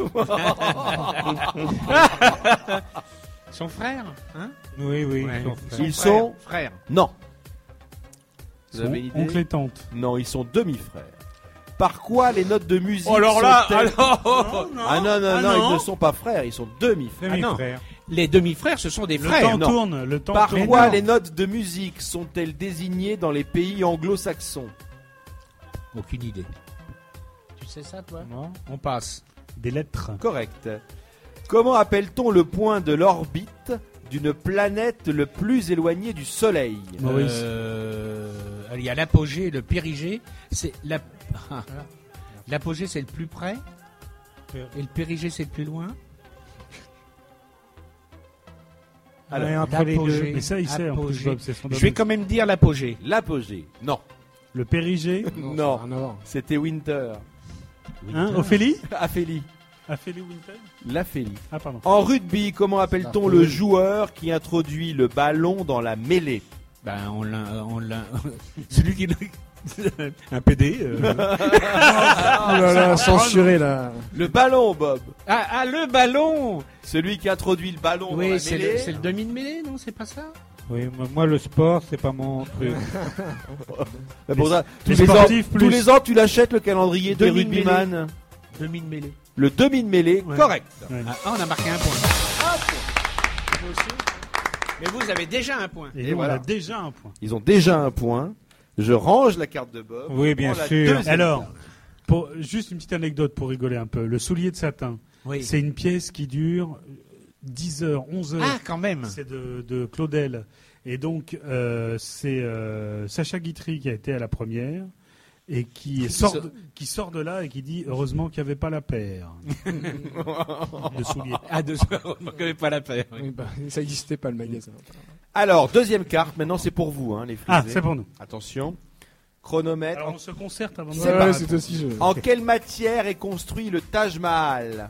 Son frère, hein Oui, oui. Ouais. Son frère. Ils Frère, sont... frère. Non. Vous Son avez une idée? oncle et tante. Non, ils sont demi-frères. Par quoi les notes de musique Oh, alors là, sont-elles- alors, Ah non, non, Ah non, non. ils ne sont pas frères, ils sont demi-frères. Demi-frère. les demi-frères, ce sont des Le frères. temps non. tourne, le temps Par tourne. quoi non. les notes de musique sont-elles désignées dans les pays anglo-saxons? Aucune idée. sais ça, toi? Non. On passe. Des lettres. Correct. Comment appelle-t-on le point de l'orbite d'une planète le plus éloignée du Soleil? Maurice. Euh, il y a l'apogée et le périgée. C'est la... ah, l'apogée, c'est le plus près. Et le périgée, c'est le plus loin. Alors, Ouais, entre les deux. l'apogée. Mais ça, il sait en plus, Apogée. Bob, c'est son Je vais domaine. quand même dire l'apogée. L'apogée. Non. Le périgée. Non. ça n'a rien à voir. C'était Winter. Hein, Ophélie Aphélie. Ophélie Winter. L'Aphélie. Ah, pardon. En rugby, comment appelle-t-on Ah, le oui. joueur qui introduit le ballon dans la mêlée? Ben, on l'a, on l'a. Celui qui l'a. Un P D. euh. Oh là là, censuré là. Le ballon, Bob. Ah, ah, le ballon. Celui qui introduit le ballon dans Oui, la c'est mêlée. le, c'est le demi de mêlée, non? C'est pas ça? Oui, moi, moi, le sport, c'est pas mon truc. Bah, pour ça, tous, les les ans, sportifs, plus. tous les ans, tu l'achètes le calendrier des Demi de rugbyman. Demi de mêlée. Le demi de mêlée, Ouais. correct. Ouais. Ah, ah, on a marqué un point. Vous aussi. Mais vous avez déjà un point. Et, Et nous, voilà. on a déjà un point. Ils ont déjà un point. Je range la carte de Bob. Oui, Je bien prends la sûr. deuxième Alors, carte. pour, juste une petite anecdote pour rigoler un peu. Le soulier de satin, Oui. c'est une pièce qui dure dix heures, onze heures. Ah, quand même. C'est de, de Claudel. Et donc, euh, c'est euh, Sacha Guitry qui a été à la première et qui sort, de, qui sort de là et qui dit heureusement qu'il n'y avait pas la paire de souliers. Ah, deux heures, on ne connaît pas la paire. oui. Oui, bah, ça n'existait pas le magasin. Alors, deuxième carte. Maintenant, c'est pour vous, hein, les frisés. Ah, c'est pour nous. Attention. Chronomètre. Alors, on se concerte avant de C'est Ouais, pas- ouais, c'est aussi jeu. En quelle matière est construit le Taj Mahal?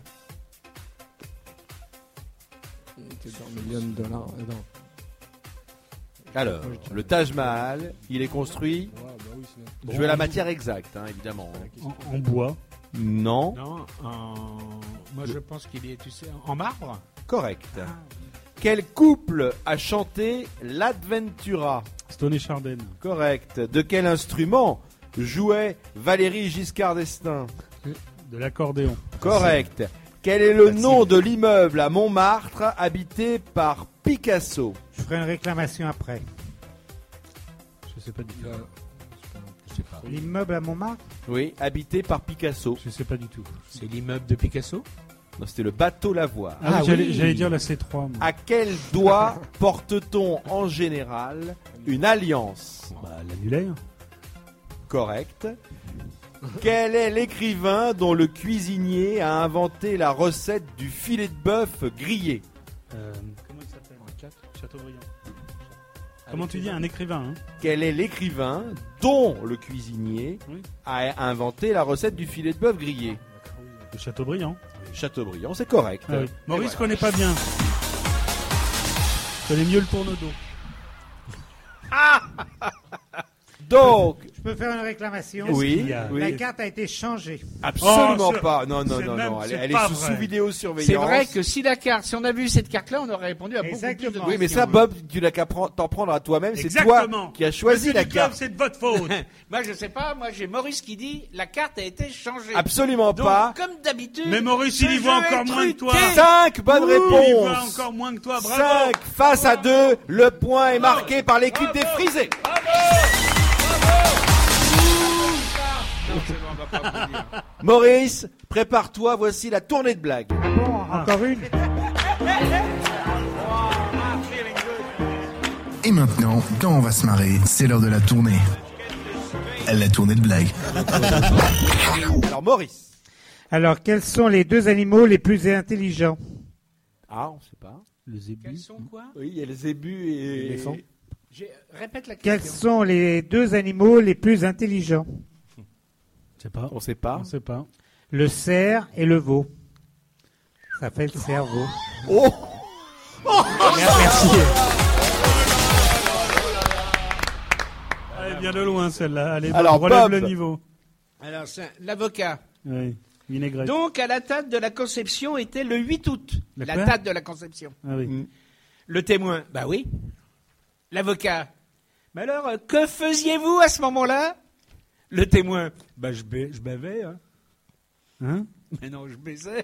Il était dans un million de dollars. euh, non. Alors, le Taj Mahal, il est construit. Ouais, bah oui, sinon. Je veux la matière exacte, hein, évidemment. En, en bois. Non. Non, en... moi je pense qu'il est, tu sais, en marbre. Correct. Quel couple a chanté l'Adventura? Stone et Chardin. Correct. De quel instrument jouait Valéry Giscard d'Estaing? De l'accordéon. Correct. Quel est le nom de l'immeuble à Montmartre habité par Picasso? Je ferai une réclamation après. Je sais pas du tout. Je sais pas. L'immeuble à Montmartre? Oui, habité par Picasso. Je sais pas du tout. C'est l'immeuble de Picasso. Non, c'était le bateau Lavoir. Ah, Ah j'allais, oui. j'allais dire la C trois. moi. À quel doigt porte-t-on en général une alliance? Bah, l'annulaire. Correct. Quel est l'écrivain dont le cuisinier a inventé la recette du filet de bœuf grillé? Euh, comment il s'appelle Chateaubriand. Comment tu dis un écrivain hein Quel est l'écrivain dont le cuisinier Oui. a inventé la recette du filet de bœuf grillé? Le Chateaubriand. Chateaubriand, c'est correct. Ah oui. Maurice Et voilà. connaît pas bien. Connaît mieux le tourne-dos. Donc, Je peux faire une réclamation? oui, qu'il y a oui. La carte a été changée. Absolument Oh, c'est- pas. Non, non, c'est non, même- non. Elle, c'est elle est pas sous, vrai. sous vidéosurveillance. C'est vrai que si la carte, si on a vu cette carte-là, on aurait répondu à beaucoup plus de Exactement. Oui, mais ça, questions. Bob, tu n'as qu'à prendre- t'en prendre à toi-même. C'est Exactement. toi qui as choisi Monsieur la Duclov, carte. c'est de votre faute. Moi, je sais pas. Moi, j'ai Maurice qui dit la carte a été changée. Absolument Donc, pas. comme d'habitude. Mais Maurice, ce il y voit jeu encore est moins que toi. truqué. Cinq bonnes Ouh, Il voit réponses. encore moins que toi, bravo. Cinq face à deux. Le point est marqué par l'équipe des frisés. Maurice, prépare-toi. Voici la tournée de blagues. Bon, encore une? Et maintenant, quand on va se marrer, c'est l'heure de la tournée. La tournée de blagues. Alors, Maurice. Alors, quels sont les deux animaux les plus intelligents? Ah, on sait pas. Le zébu. Quels sont quoi Oui, il y a le zébu et L'éléphant. J'ai- Répète la Quels question. sont les deux animaux les plus intelligents? Je sais pas. On sait pas. On sait pas. Le cerf et le veau. Ça fait le cerveau. Oh, Merci. Elle vient de loin celle-là. Allez, Alors, Bob, relève Bob. le niveau. Alors, c'est l'avocat. Oui. Vinaigrette. Donc, à la date de la conception était le huit août. La La quoi date de la conception. Ah oui. Mm. Le témoin, bah oui. L'avocat, mais alors, euh, que faisiez-vous à ce moment-là? Le témoin, bah je, ba- je bavais, hein. Hein Mais non, je baisais.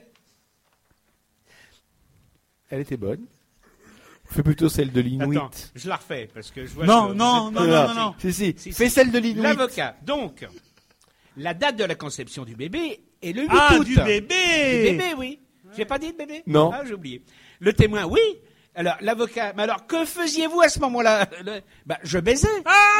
elle était bonne. Fais plutôt celle de l'Inuit. Attends, je la refais, parce que je vois Non, que vous non, êtes non, pas- non, non, non. Si, si. Si, Fais si. celle de l'Inuit. L'avocat, donc, la date de la conception du bébé et le huit Ah, août. du bébé Du bébé, oui. J'ai pas dit de bébé? Non. Ah, j'ai oublié. Le témoin, oui. Alors, l'avocat, mais alors, que faisiez-vous à ce moment-là? Le- Bah, je baisais.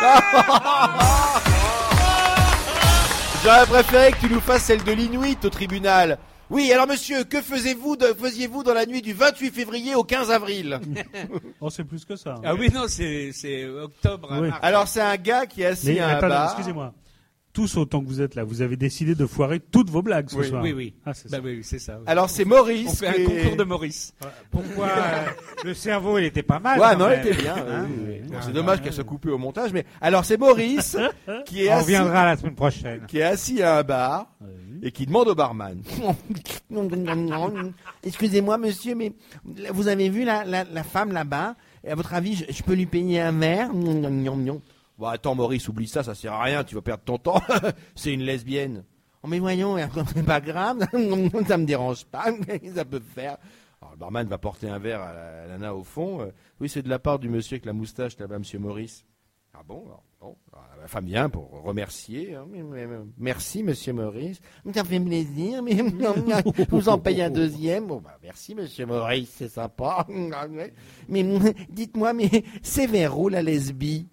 J'aurais préféré que tu nous fasses celle de l'Inuit au tribunal. Oui, alors monsieur, que faisiez-vous de, faisiez-vous dans la nuit du vingt-huit février au quinze avril? Oh, c'est plus que ça. Ah oui, non, c'est, c'est octobre à Oui. mars. Alors c'est un gars qui est assis Mais à un attendez, bar. excusez-moi. Tous autant que vous êtes là, vous avez décidé de foirer toutes vos blagues ce Oui, soir. oui, oui. Ah, c'est Bah ça. oui, c'est ça. oui. Alors c'est Maurice. On fait qui un est- concours de Maurice. Pourquoi euh, le cerveau, il était pas mal. Ouais, quand non, il même. était bien. Hein oui, oui. Bon, Ah, c'est ah, dommage ah, qu'elle soit coupée au montage, mais alors c'est Maurice qui est On assis, reviendra la semaine prochaine. qui est assis à un bar et qui demande au barman. Excusez-moi, monsieur, mais vous avez vu la, la, la femme là-bas? Et à votre avis, je, je peux lui payer un verre? Bon, attends, Maurice, oublie ça, ça sert à rien, tu vas perdre ton temps. C'est une lesbienne. Oh, mais voyons, c'est pas grave, ça me dérange pas, ça peut faire. Alors, le barman va porter un verre à la, à la nana au fond. Euh, oui, c'est de la part du monsieur avec la moustache là-bas, monsieur Maurice. Ah bon, alors, bon. Alors, la femme vient pour remercier. hein. Mais- mais- mais- Merci, monsieur Maurice. Ça fait plaisir, mais je vous en paye un deuxième. Bon, bah, merci, monsieur Maurice, c'est sympa. Mais dites-moi, mais c'est vers où la lesbie?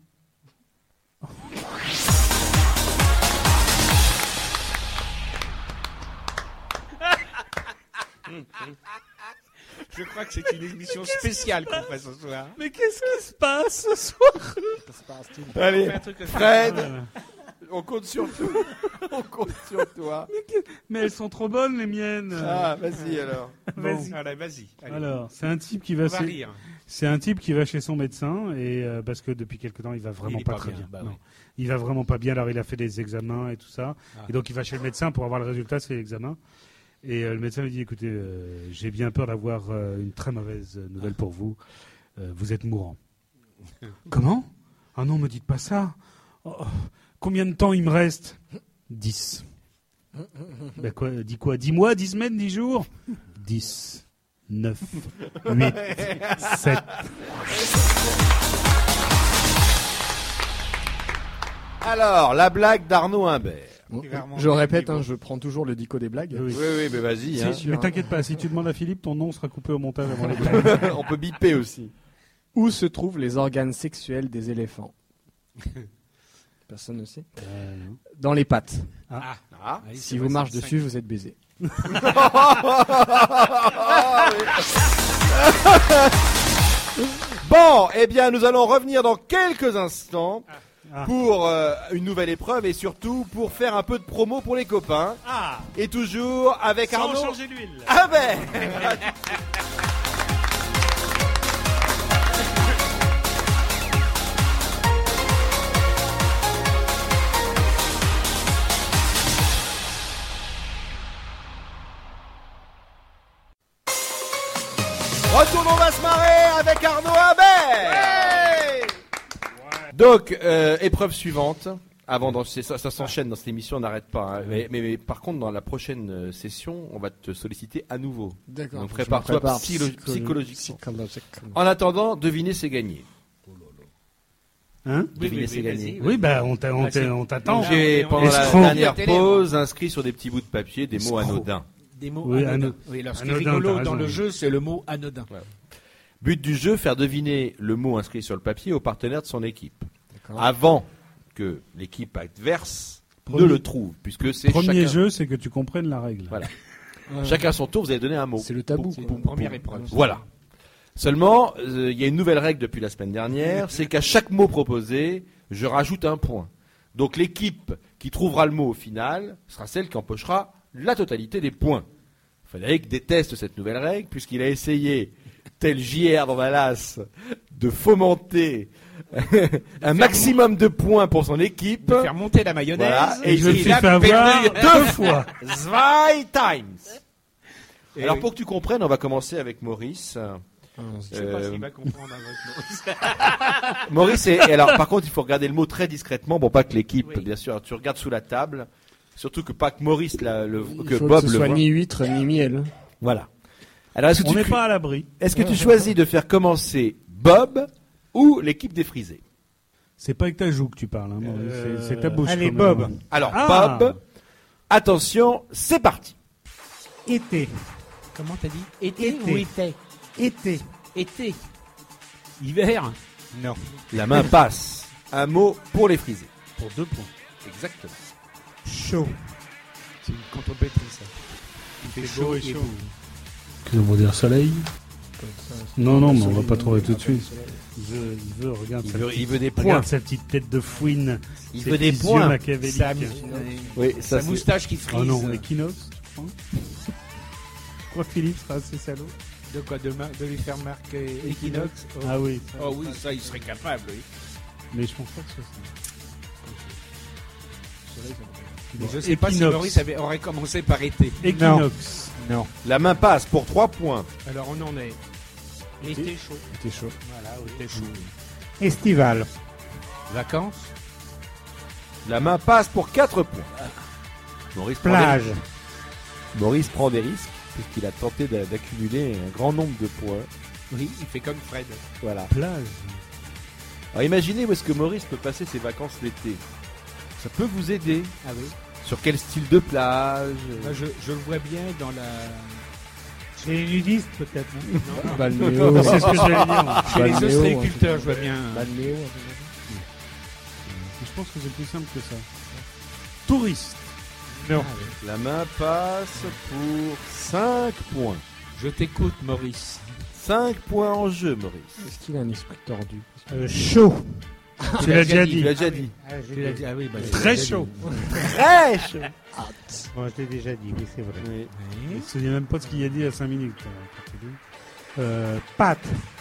Je crois que c'est une émission spéciale qu'on fait ce soir. Mais qu'est-ce qui se passe ce soir? Allez, On fait un truc- Fred, Ah, on compte sur toi. On compte sur toi. Mais elles sont trop bonnes les miennes. Ah, vas-y alors. Vas-y. Allez, vas-y. Allez. Alors, c'est un type qui va, on va chez- rire. c'est un type qui va chez son médecin et euh, parce que depuis quelque temps il va vraiment Il est pas, pas très bien, bien. bah Non. oui. Il va vraiment pas bien. Alors il a fait des examens et tout ça. Ah. Et donc il va chez le médecin pour avoir le résultat, c'est l'examen. Et euh, le médecin lui dit écoutez, euh, j'ai bien peur d'avoir euh, une très mauvaise nouvelle pour vous. Euh, vous êtes mourant. Comment? Ah non, me dites pas ça. Oh, combien de temps il me reste? Dix. Ben quoi, dis quoi? Dix mois, dix semaines, dix jours? Dix, neuf, huit, sept. Alors, la blague d'Arnaud Imbert. Je répète, hein, je prends toujours le dico des blagues. Oui. Oui, oui, mais vas-y. hein. Si, mais t'inquiète pas, si tu demandes à Philippe, ton nom sera coupé au montage avant les blagues. On peut biper aussi. Où se trouvent les organes sexuels des éléphants? Personne ne sait. Euh, non. Dans les pattes. Ah. Oui, c'est Si vrai, vous marchez c'est dessus, vous êtes baisé. Bon, eh bien, nous allons revenir dans quelques instants Ah. pour euh, une nouvelle épreuve et surtout pour faire un peu de promo pour les copains. Ah, Et toujours avec sans Arnaud. changer l'huile. Ah ben Retournons, on va se marrer avec Arnaud Habert. Donc, euh, épreuve suivante. Avant, dans, c'est ça, ça s'enchaîne dans cette émission, on n'arrête pas. hein. Mais, mais, mais par contre, dans la prochaine euh, session, on va te solliciter à nouveau. D'accord. Donc je me prépare-toi prépare psycholo- psycholo- psychologiquement. psychologiquement. En attendant, deviner, c'est gagné. Hein? Oui, Deviner, oui, c'est oui, gagné. vas-y, Oui, bah, on t'a- on Ah, t'a- c'est- on t'attend. Là, J'ai, on est- pendant la Escroc. dernière Télé, hein. pause, inscrit sur des petits bouts de papier des mots Escroc. anodins. Des mots Oui, anodins. ano- Oui, alors ce qui est anodin, rigolo t'as dans raison. le jeu, c'est le mot anodin. But du jeu, faire deviner le mot inscrit sur le papier au partenaire de son équipe. D'accord. Avant que l'équipe adverse ne Premier- le trouve, puisque c'est Premier chacun, jeu, c'est que tu comprennes la règle. Voilà. Ouais. chacun à son tour, vous allez donner un mot. C'est le tabou. C'est quoi. une première épreuve. Voilà. Seulement, euh, il y a une nouvelle règle depuis la semaine dernière, c'est qu'à chaque mot proposé, je rajoute un point. Donc l'équipe qui trouvera le mot au final sera celle qui empochera la totalité des points. Frédéric déteste cette nouvelle règle puisqu'il a essayé, tel J R dans Valas, de fomenter un maximum de points pour son équipe. De faire monter la mayonnaise. Voilà. Et je me il suis a fait avoir perdu. deux fois. Zwei times. Et Alors oui. pour que tu comprennes, on va commencer avec Maurice. Ah, Je sais pas Euh, s'il va comprendre avec nous. Maurice, et, et alors par contre, il faut regarder le mot très discrètement, bon pas que l'équipe, Oui. bien sûr, tu regardes sous la table, surtout que pas que Maurice, la- le, Il que faut Bob que ce le soit voit. ni huître ni miel. Voilà. Alors est-ce que On tu, n'est pas à l'abri. est-ce que tu choisis de faire commencer Bob ou l'équipe des frisés? C'est pas avec ta joue que tu parles, hein, Maurice. Euh, C'est- c'est ta bouche. allez, quand même. Bob. Alors Ah. Bob, Attention, c'est parti. Été. Comment t'as dit? Été, Été. ou été? Été. Été. Hiver. Non. La main passe. Un mot pour les frisés. Pour deux points. Exactement. Chaud. C'est une contrepétrie, ça. Il fait chaud et chaud. Que veut dire soleil? Non, non, mais on va pas trouver tout de suite. Il veut, il veut, regarde, Il sa veut, petite- il veut des points. regarde sa petite tête de fouine. Il ses veut des petits points. yeux machiavéliques. Sa, Oui, sa ça c'est- moustache qui frise. Oh non, équinoxe, je crois. Je crois que Philippe sera assez salaud. De quoi de, mar- de lui faire marquer Equinox. Oh. Ah oui. ça, Oh oui, ça, il serait capable, oui. Mais je pense pas que ce soit Mais je sais pas si Equinox. Maurice avait, aurait commencé par été. ça. Équinoxe. Non. La main passe pour trois points. Alors on en est. Été chaud. C'était chaud. Voilà, été chaud. Estival. Vacances. La main passe pour quatre points. Maurice prend, Plage. des... Maurice prend des risques puisqu'il a tenté d'a- d'accumuler un grand nombre de points. Oui, il fait comme Fred. Voilà. Plage. Alors imaginez où est-ce que Maurice peut passer ses vacances l'été. Ça peut vous aider. Ah oui. Sur quel style de plage? Moi, je, je le vois bien dans la. Chez les nudistes, peut-être. non Non, Balnéo. C'est ce que j'allais dire. moi. chez les Balnéo, ostréiculteurs, je vois bien. Balnéo. Je pense que c'est plus simple que ça. Touriste. Non. La main passe pour cinq points. Je t'écoute, Maurice. cinq points en jeu, Maurice. Est-ce qu'il a un esprit tordu? Euh, chaud. Tu l'as déjà Il dit. l'a déjà dit. Ah, j'ai Tu l'as dit. dit, ah oui, bah, Très j'ai chaud. Très chaud. Bon, je l'ai déjà dit, oui, c'est vrai. Oui. Il se souvient même pas de ce qu'il a dit il y a cinq minutes. Euh, pâte.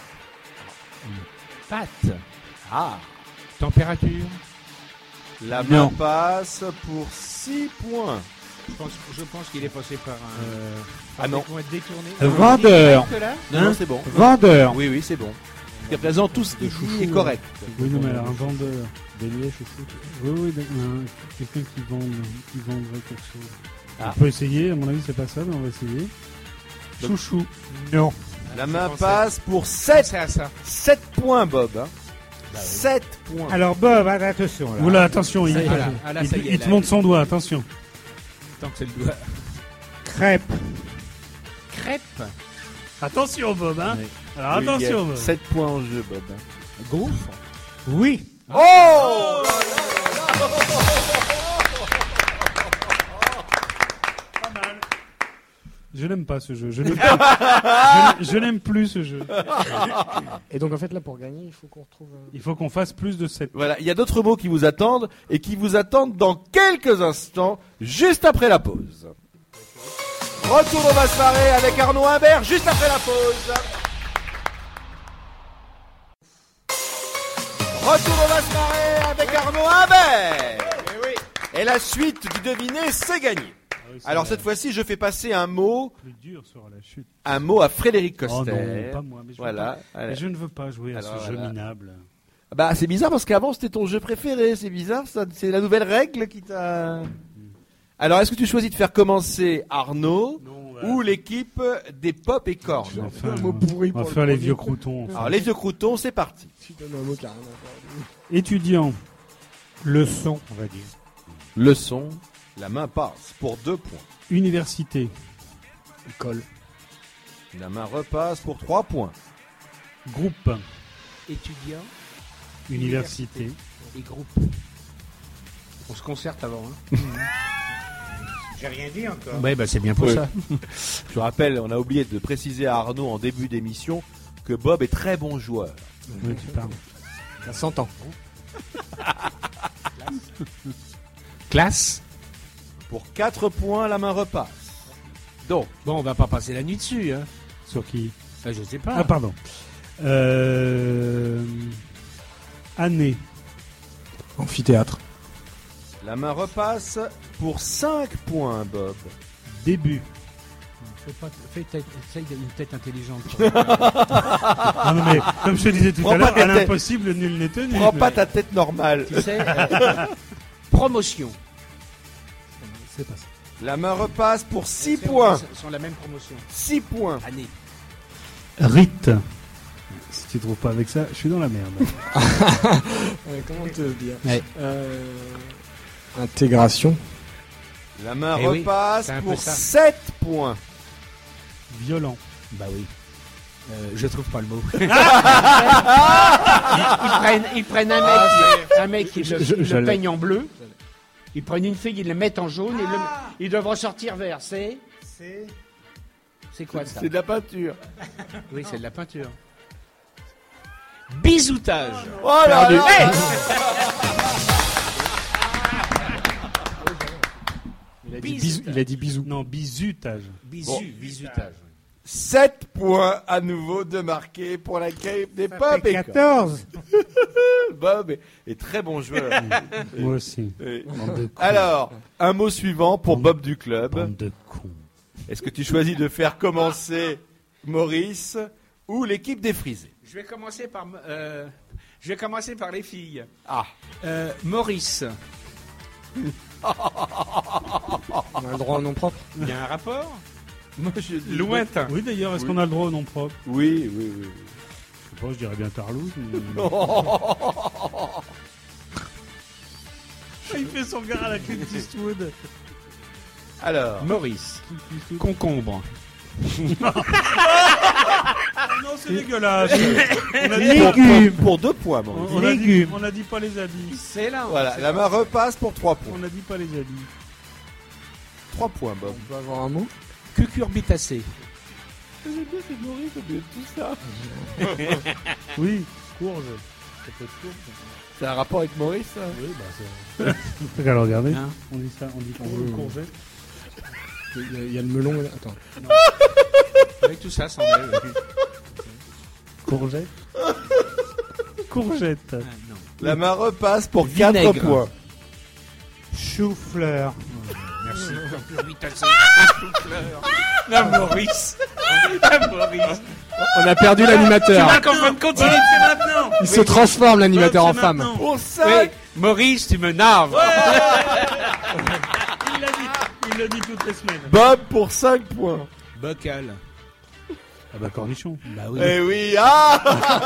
Pâte. Ah. Température. La main Non. passe pour six points. Je pense, je pense qu'il est passé par un. Euh, Ah non. Complètement détourné. Euh, vendeur. Direct, là Non, Hein non, c'est bon. Vendeur. Oui, oui, c'est bon. Jusqu'à présent, tout ce qui est dit est correct. oui, non, mais alors un vendeur. Bélier, chouchou. Oui, oui, donc, un- quelqu'un qui vend, qui vendrait quelque chose. Ah. On peut essayer, à mon avis, c'est pas ça, mais on va essayer. Donc- Chouchou. Non. La main Pensez- passe pour sept, C'est à ça. sept points, Bob. hein. sept points. Alors, Bob, hein, attention. Là. Oula, attention, il, Ça y est, il- là. Ah, là, il- ça y est, il te là. montre son doigt, attention. Tant que c'est le doigt. Crêpe. Crêpe. Attention, Bob, hein. Oui. Alors, Oui, il y a attention, Bob. sept points en jeu, Bob. Gaufre. Oui. Oh Je n'aime pas ce jeu. Je n'aime pas- je n'ai- je n'aime plus ce jeu. Et donc en fait là pour gagner il faut qu'on retrouve. euh, Il faut qu'on fasse plus de sept. Voilà, il y a d'autres mots qui vous attendent et qui vous attendent dans quelques instants, juste après la pause. Retour au Vasse Marée avec Arnaud Imbert, juste après la pause. Retour au Vasse Marée avec Arnaud Imbert. Et la suite du deviné, c'est gagné. Alors cette fois-ci, je fais passer un mot, plus dur sera la chute. un mot à Frédéric Oh Coster. non, pas moi. Mais je, Voilà. veux pas- Allez. mais je ne veux pas jouer à Alors, ce jeu voilà. minable. Bah c'est bizarre parce qu'avant c'était ton jeu préféré, c'est bizarre ça, c'est la nouvelle règle qui t'a... Alors est-ce que tu choisis de faire commencer Arnaud Non, ou l'équipe des Pop et Cornes? Enfin, un mot pourri on va pour faire le les premier. vieux croutons. enfin. Alors les vieux croutons, c'est parti. Tu donnes un mot qui a rien à voir. Étudiant. Leçon, on va dire. Leçon, la main passe pour deux points. Université. École. La main repasse pour trois points. Groupe. Étudiant Université. et groupe. On se concerte avant. Hein. J'ai rien dit encore. Ouais, bah c'est bien pour Ouais. ça. Je rappelle, on a oublié de préciser à Arnaud en début d'émission que Bob est très bon joueur. Oui, tu parles. À cent ans. Classe. Pour quatre points, la main repasse. Donc, Bon, on va pas passer la nuit dessus. Hein. Sur qui Bah, je sais pas. Ah, pardon. Euh... Année. Amphithéâtre. la main repasse pour cinq points, Bob. Début. Fais pas, fais tête, essaye d'une tête intelligente. Ah non, mais comme je te disais tout Prends à l'heure, pas à ta tête. l'impossible, nul n'est tenu. Prends mais- pas ta tête normale. Tu sais, euh, promotion. C'est pas ça. La main repasse pour six C'est- points. Ce sont la même promotion. six points. Année. Rite. Si tu trouves pas avec ça, je suis dans la merde. Euh, comment te dire Ouais. euh, Intégration. La main Eh oui, repasse c'est un peu pour ça. sept points. Violent. Bah oui. Euh, je trouve pas le mot. ils, ils prennent, ils prennent un mec, un mec, ils le, Je- ils je le l'ai. peignent en bleu. Ils prennent une fille, ils le mettent en jaune et le, ils doivent ressortir vert. C'est, C'est c'est quoi ça? C'est de la peinture. Oui, c'est de la peinture. Bisoutage. Oh là là. Il a dit Bisou. bisou. Il a dit bisou. Non, bisutage. Bisu, Bon. bisutage. sept points à nouveau de marqué pour l'équipe des ça Bob fait et quatorze. Bob est, est très bon joueur. Moi aussi. Et- Bande de cons. Alors, un mot suivant pour Bob du club. Bande de cons. Est-ce que tu choisis de faire commencer Maurice ou l'équipe des frisés? Je vais commencer par, euh, je vais commencer par les filles. Ah, Euh, Maurice. On a le droit au nom propre. Il y a un rapport? moi je dis- Lointain. Oui, d'ailleurs, est-ce Oui. qu'on a le droit au nom propre? Oui, oui, oui. Je sais pas, je dirais bien Tarlouse. mais- Il fait son gars à la Clint Eastwood. Alors, Maurice. Concombre. Non, c'est dégueulasse. On a dit, Légumes. pour, pour deux points, Maurice. on, on a dit, Légumes. on a dit pas les habits. C'est là. Voilà, la main repasse pour trois points. On a dit pas les habits. Trois points, Bob. On peut avoir un mot. Cucurbitacé. J'aime bien, c'est Maurice, au milieu de tout ça. Oui, courge. Ça peut être courge. C'est un rapport avec Maurice, ça? Oui, bah c'est. Faut qu'à le regarder. Hein On dit ça, on dit qu'on Oui, oui. courgette. Il y, a, il y a le melon. là. Attends. Avec tout ça, sans mêle. Courgette. Courgette. Ah, non. La main repasse pour Vinaigre. quatre points. Chou-fleur. Merci. Cucurbitacé. La Maurice. La Maurice. On a perdu l'animateur. Tu qu'on va continuer. C'est maintenant. Il se transforme l'animateur Bob, en c'est femme. maintenant. Pour Oui, cinq. Maurice, tu me narves. Il l'a dit. Il le dit toutes les semaines. Bob pour cinq points. Bocal. Ah bah cornichon. Bah oui. Eh oui, ah.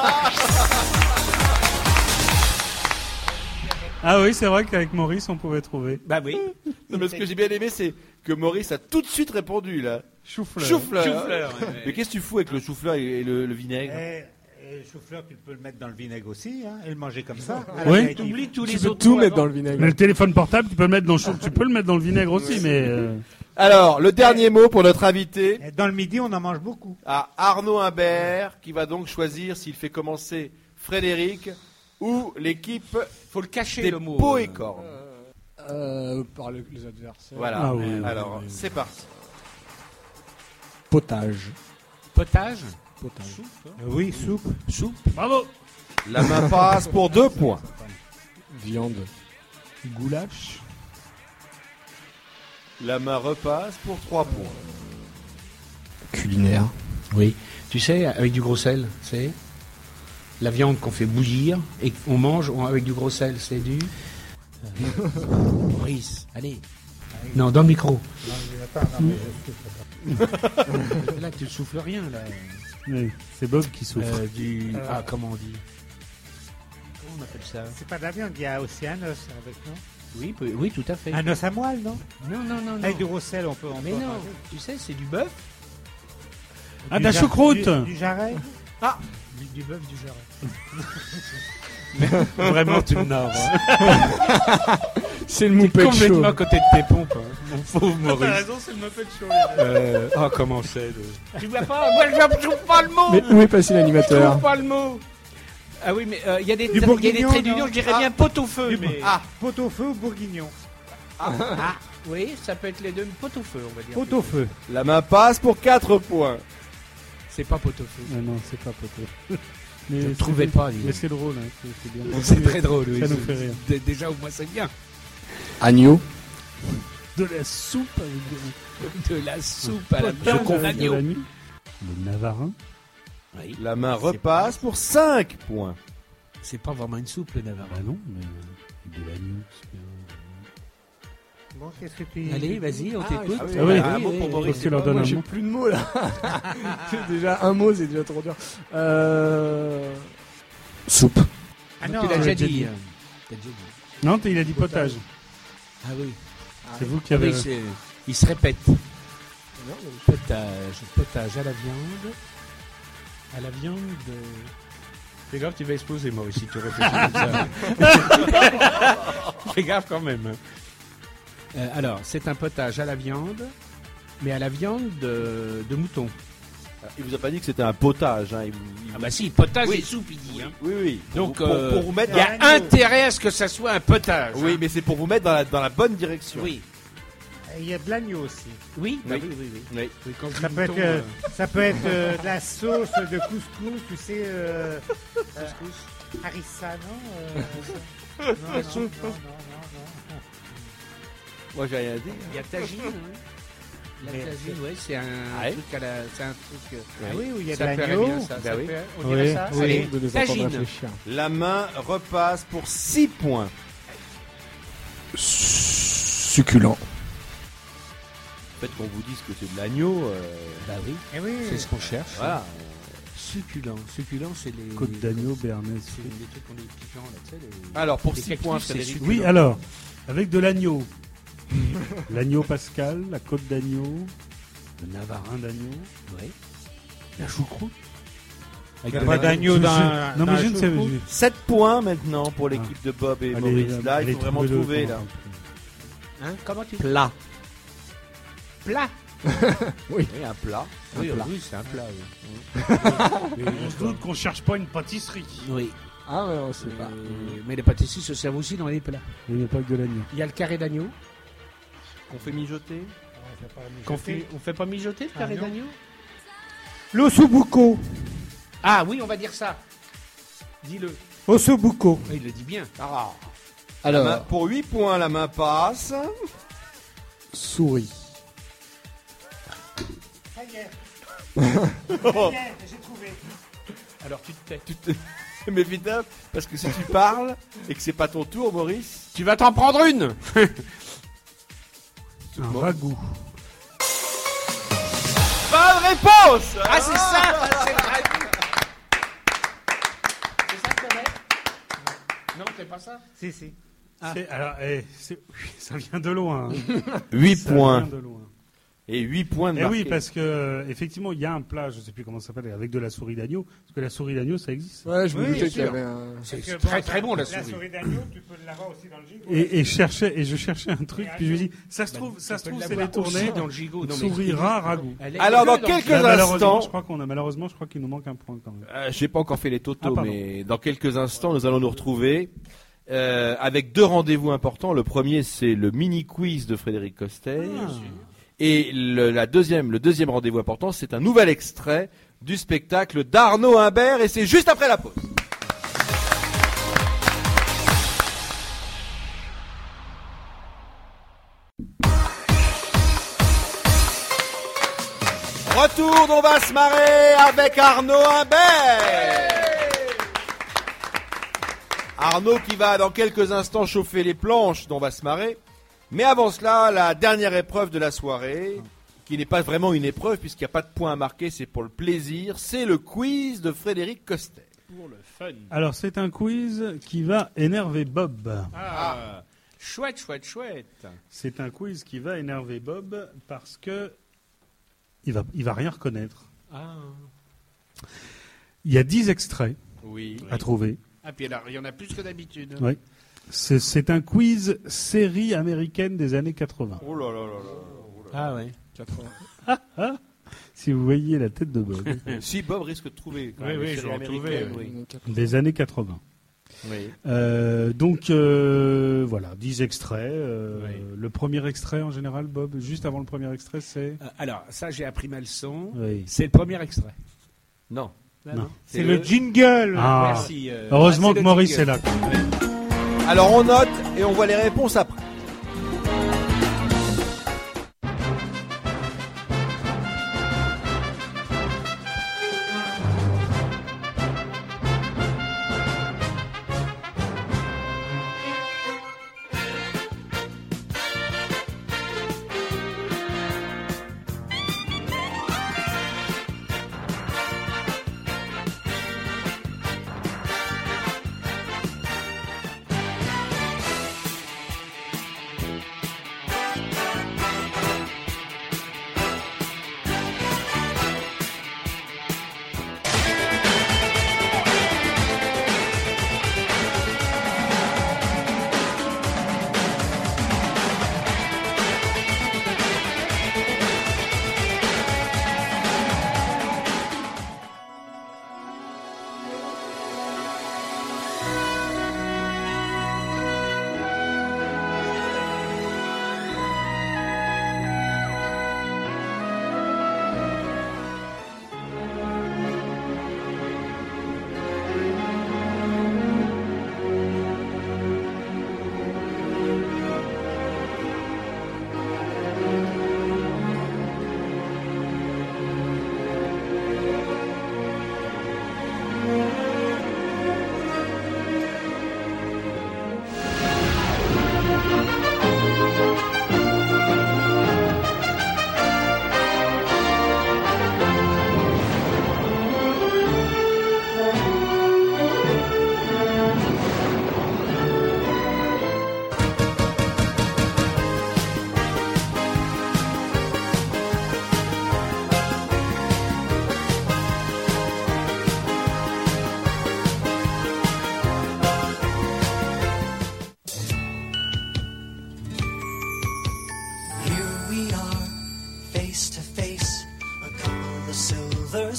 Ah oui, c'est vrai qu'avec Maurice, on pouvait trouver. Bah oui. Non, mais ce que j'ai bien aimé, c'est que Maurice a tout de suite répondu, là. Chou-fleur. Chou-fleur. Chou-fleur. ouais, Mais ouais. qu'est-ce que tu fous avec le chou-fleur et le, le vinaigre? Et, et le chou-fleur, tu peux le mettre dans le vinaigre aussi, hein, et le manger comme ça. Oui. T'oublies tous Tu les peux autres tout mots mettre avant. dans le vinaigre. Mais le téléphone portable, tu peux le mettre dans le chou- tu peux le mettre dans le vinaigre aussi, mais euh, Alors, le dernier mot pour notre invité, Et dans le midi, on en mange beaucoup. à Arnaud Imbert, qui va donc choisir s'il fait commencer Frédéric ou l'équipe Faut le cacher des le mot. pots euh. et cornes. Euh, par le- les adversaires. Voilà. Ah oui, oui, Alors, oui, oui. c'est parti. Potage. Potage. Potage. Euh, oui, soupe. Soupe. bravo. La main passe pour deux points. Viande. Goulash. La main repasse pour trois points. Culinaire. Oui. Tu sais, avec du gros sel, c'est la viande qu'on fait bouillir et qu'on mange avec du gros sel. C'est du. euh, Maurice, allez. Non, dans le micro. Là, tu ne souffles rien, là. Oui, c'est Bob qui souffre. Euh, du. Euh. Ah, comment on dit? Comment on appelle ça? C'est pas de la viande, il y a aussi un os avec nous. Oui, peu- oui, tout à fait. Un os à moelle, non? Non, non, non, non. Avec du gros sel, on peut en Mais non, tu sais, c'est du bœuf. Ah, de la choucroute. Du, du jarret. Du, du bœuf, du jarret. Vraiment, tu me narves. C'est le T'es moupette chaud. complètement à côté de tes pompes, hein, mon pauvre T'as Maurice. raison, c'est le Muppet Show. Euh, oh, comment c'est de... Tu vois pas? Moi, je ne trouve pas le mot. Mais où est passé Je l'animateur? trouve pas le mot. Ah oui, mais il y a des Du tra- y a des bourguignon, traits d'union, non? je dirais Ah. bien pot-au-feu. Du Mais... Ah, Pot-au-feu ou bourguignon? Ah, oui, ça peut être les deux. Pot-au-feu, on va dire. Pot-au-feu. la main passe pour quatre points. C'est pas pot-au-feu. Ah non, c'est pas poteau. Mais Je ne c'est- trouvais pas, dis Mais donc. c'est drôle, hein, c'est c'est bien. C'est très drôle, oui. Ça nous fait rire. D- Déjà, au moins, c'est bien. Agneau. De la soupe avec des... De la soupe à la potage viande avec de d'agneau. l'agneau. Le navarin. Oui. La main C'est repasse pour cinq points. C'est pas vraiment une soupe, le Ah navarin. bah non, mais de l'agneau. c'est bien. Bon, qu'est-ce que tu... Allez, vas-y, on Ah, t'écoute. ah oui, Ah oui, un mot pour Maurice. Faut que tu leur donnes Moi, un j'ai mot. plus de mots là. Déjà un mot, c'est déjà trop dur. Euh... Soupe. Ah non, Tu l'as euh, déjà déjà dit. dit. euh, T'as déjà dit. Non, t'as- il a dit potage. Ah oui. C'est vous qui Ah avez. oui, c'est- il se répète. Potage, potage à la viande. À la viande. De... Fais gaffe, tu vas exploser, Maurice, si tu réfléchis comme ça. Fais gaffe quand même. Euh, alors, c'est un potage à la viande, mais à la viande de, de mouton. Il vous a pas dit que c'était un potage. Hein. Il vous, il Ah vous- bah si, potage Oui. et soupe, il dit. Hein. Oui, oui. Pour Donc, vous- pour, euh, pour vous mettre il y dans... a intérêt à ce que ça soit un potage. Oui, hein. mais c'est pour vous mettre dans la, dans la bonne direction. Oui. Il y a de l'agneau aussi. Oui, bah Oui. oui, oui, oui. Oui. Oui, quand je Ça dis peut être, mouton, euh, euh, ça peut être euh, de la sauce de couscous, tu sais, euh, euh, couscous. harissa, non euh, non, non, non, non, non, non. Moi, j'ai rien dit. Il y a tagine. hein. La Mais- tagine, ouais, c'est un Ouais. truc à la, c'est un truc. euh, Ah oui, où il y a de ça plairait l'agneau. bien, ça. Bah ça oui. plairait- on dirait ça. oui, Allez, de les entendre tagine. réfléchir. La main repasse pour six points. Succulent. Le fait qu'on vous dise que c'est de l'agneau, euh, Bah oui, Eh oui, c'est ce qu'on cherche. voilà. Succulent. Succulent, c'est les. Côte d'agneau, béarnaise. C'est les trucs qu'on est piquants, là, tu sais. les- Alors, pour Les six cactus, points, c'est Frédéric. succulent. Oui, alors, avec de l'agneau. L'agneau pascal, la côte d'agneau, le navarin d'agneau, Oui. la choucroute. il n'y a de pas la- d'agneau je- dans je- Non, dans mais la je ne sais choucroute. pas. sept points maintenant pour l'équipe de Bob et Allez, Maurice. Là, il allez, faut vraiment trouvez-le, trouver. Là. comment- Hein, comment tu Plat. Plat. Oui, un plat. Oui, plat. oui, c'est un plat. Oui. On se doute qu'on cherche pas une pâtisserie. Oui. Ah ouais, on sait pas. Euh, Mais les pâtisseries se servent aussi dans les plats. Il n'y a pas que de l'agneau. Il y a le carré d'agneau. Qu'on fait mijoter. Qu'on fait, on fait pas mijoter le Ah, carré non. d'agneau L'ossobuco. Ah oui, on va dire ça. Dis-le. Ossobuco. Oui, il le dit bien. Ah. La main- Alors, pour huit points, la main passe. souris. Ça y est. Oh. Ça y est, j'ai trouvé. Alors tu te tais. Tu te... Mais vite, parce que si tu parles et que c'est pas ton tour, Maurice. Tu vas t'en prendre une. Un ragoût. Bonne réponse. Ah, c'est ça. C'est le ragoût. C'est ça qu'on met. Non, c'est pas ça. Si, si. C'est- alors, eh, c'est- ça vient de loin. hein. huit Ça points. vient de loin. Et huit points de Eh marqués. oui, parce que euh, effectivement, il y a un plat, je ne sais plus comment ça s'appelle, avec de la souris d'agneau. Parce que la souris d'agneau, ça existe. Ouais, je me Oui, doutais bien qu'il y sûr. avait un. C'est Parce que très bon, très bon la La souris. souris d'agneau, tu peux l'avoir aussi dans le gigot. Et, et, cherchais, et je cherchais un truc, Et puis je me agneau. dis, ça se trouve, ça se Tu peux trouve, c'est l'avoir les tournées. aussi dans le gigot. Non, mais- Souris rare, ragoût. Elle est Alors, dans que quelques Là, malheureusement, instants. je crois qu'on a malheureusement, je crois qu'il nous manque un point quand même. Euh, j'ai pas encore fait les totaux, Ah, pardon. mais dans quelques instants, nous allons nous retrouver euh, avec deux rendez-vous importants. Le premier, c'est le mini quiz de Frédéric Coster. Ah. Et le, la deuxième, le deuxième rendez-vous important, c'est un nouvel extrait du spectacle d'Arnaud Imbert, et c'est juste après la pause. Retour d'On va se marrer avec Arnaud Imbert. Arnaud qui va dans quelques instants chauffer les planches d'On va se marrer. Mais avant cela, la dernière épreuve de la soirée, qui n'est pas vraiment une épreuve puisqu'il n'y a pas de points à marquer, c'est pour le plaisir, c'est le quiz de Frédéric Coster. Pour le fun. Alors, c'est un quiz qui va énerver Bob. Ah. Chouette, chouette, chouette. C'est un quiz qui va énerver Bob parce que il va, il va rien reconnaître. Ah. Il y a dix extraits Oui. à trouver. Ah, puis alors, il y en a plus que d'habitude. Oui. C'est, c'est un quiz série américaine des années quatre-vingts. Oh là là là là. Ah ouais. Si vous voyez la tête de Bob. Si Bob risque de trouver. quand Oui, même, oui, les je séries vais en trouver, américaines, oui. Des années quatre-vingts. Oui. Euh, donc euh, voilà, dix extraits. euh, Oui. Le premier extrait en général, Bob, juste avant le premier extrait, c'est... Euh, alors, ça, j'ai appris ma leçon. Oui. C'est le premier extrait. Non. Ah, Non. C'est le jingle. Ah. Merci. euh, Heureusement ah, que c'est le Maurice jingle. est là. Alors on note et on voit les réponses après.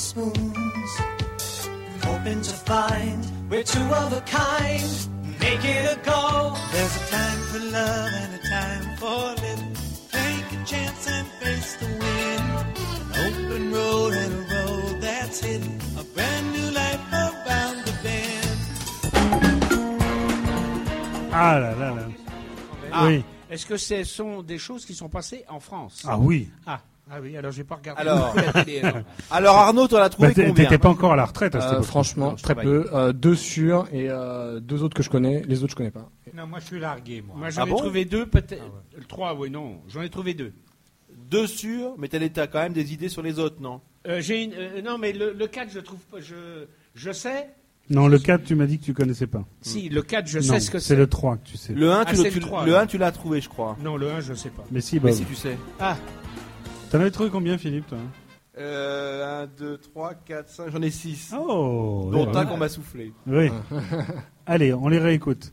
spoons, hoping to find we're two of a kind. Make it a go. There's a time for love and a time for living. Take a chance and face the wind. An open road and a road that's hidden. A brand new life around the bend. Ah là là là. Ah, Oui. Est-ce que ce sont des choses qui sont passées en France? Ah oui. Ah, ah oui, alors je vais pas regarder Alors, beaucoup la télé. alors. alors Arnaud, t'en as trouvé Bah, t'es- combien? T'étais pas encore à la retraite à cette Euh, époque. franchement, Non, je très travaille. peu. Euh, deux sûrs et euh, deux autres que je connais. Les autres, je connais pas. Non, moi je suis largué, moi. Moi j'en Ah ai bon trouvé deux, peut-être. Euh, Trois, oui, non. J'en ai trouvé deux. Deux sûrs, mais t'as t'as quand même des idées sur les autres, non? Euh, j'ai une, euh, non, mais le, le quatre, je trouve pas. Je, je sais. Non, le quatre, tu m'as dit que tu connaissais pas. Si, le quatre, je non, sais ce que c'est c'est. le trois que tu sais. Le un, Ah, tu, c'est le, le tu- trois, le alors. un, tu l'as trouvé, je crois. Non, le un, je sais pas. Mais si, Mais Bob. si tu sais. Ah, T'en avais trouvé combien, Philippe, toi Euh, un, deux, trois, quatre, cinq, j'en ai six. Oh Dont ouais. un qu'on m'a soufflé. Oui. Allez, on les réécoute.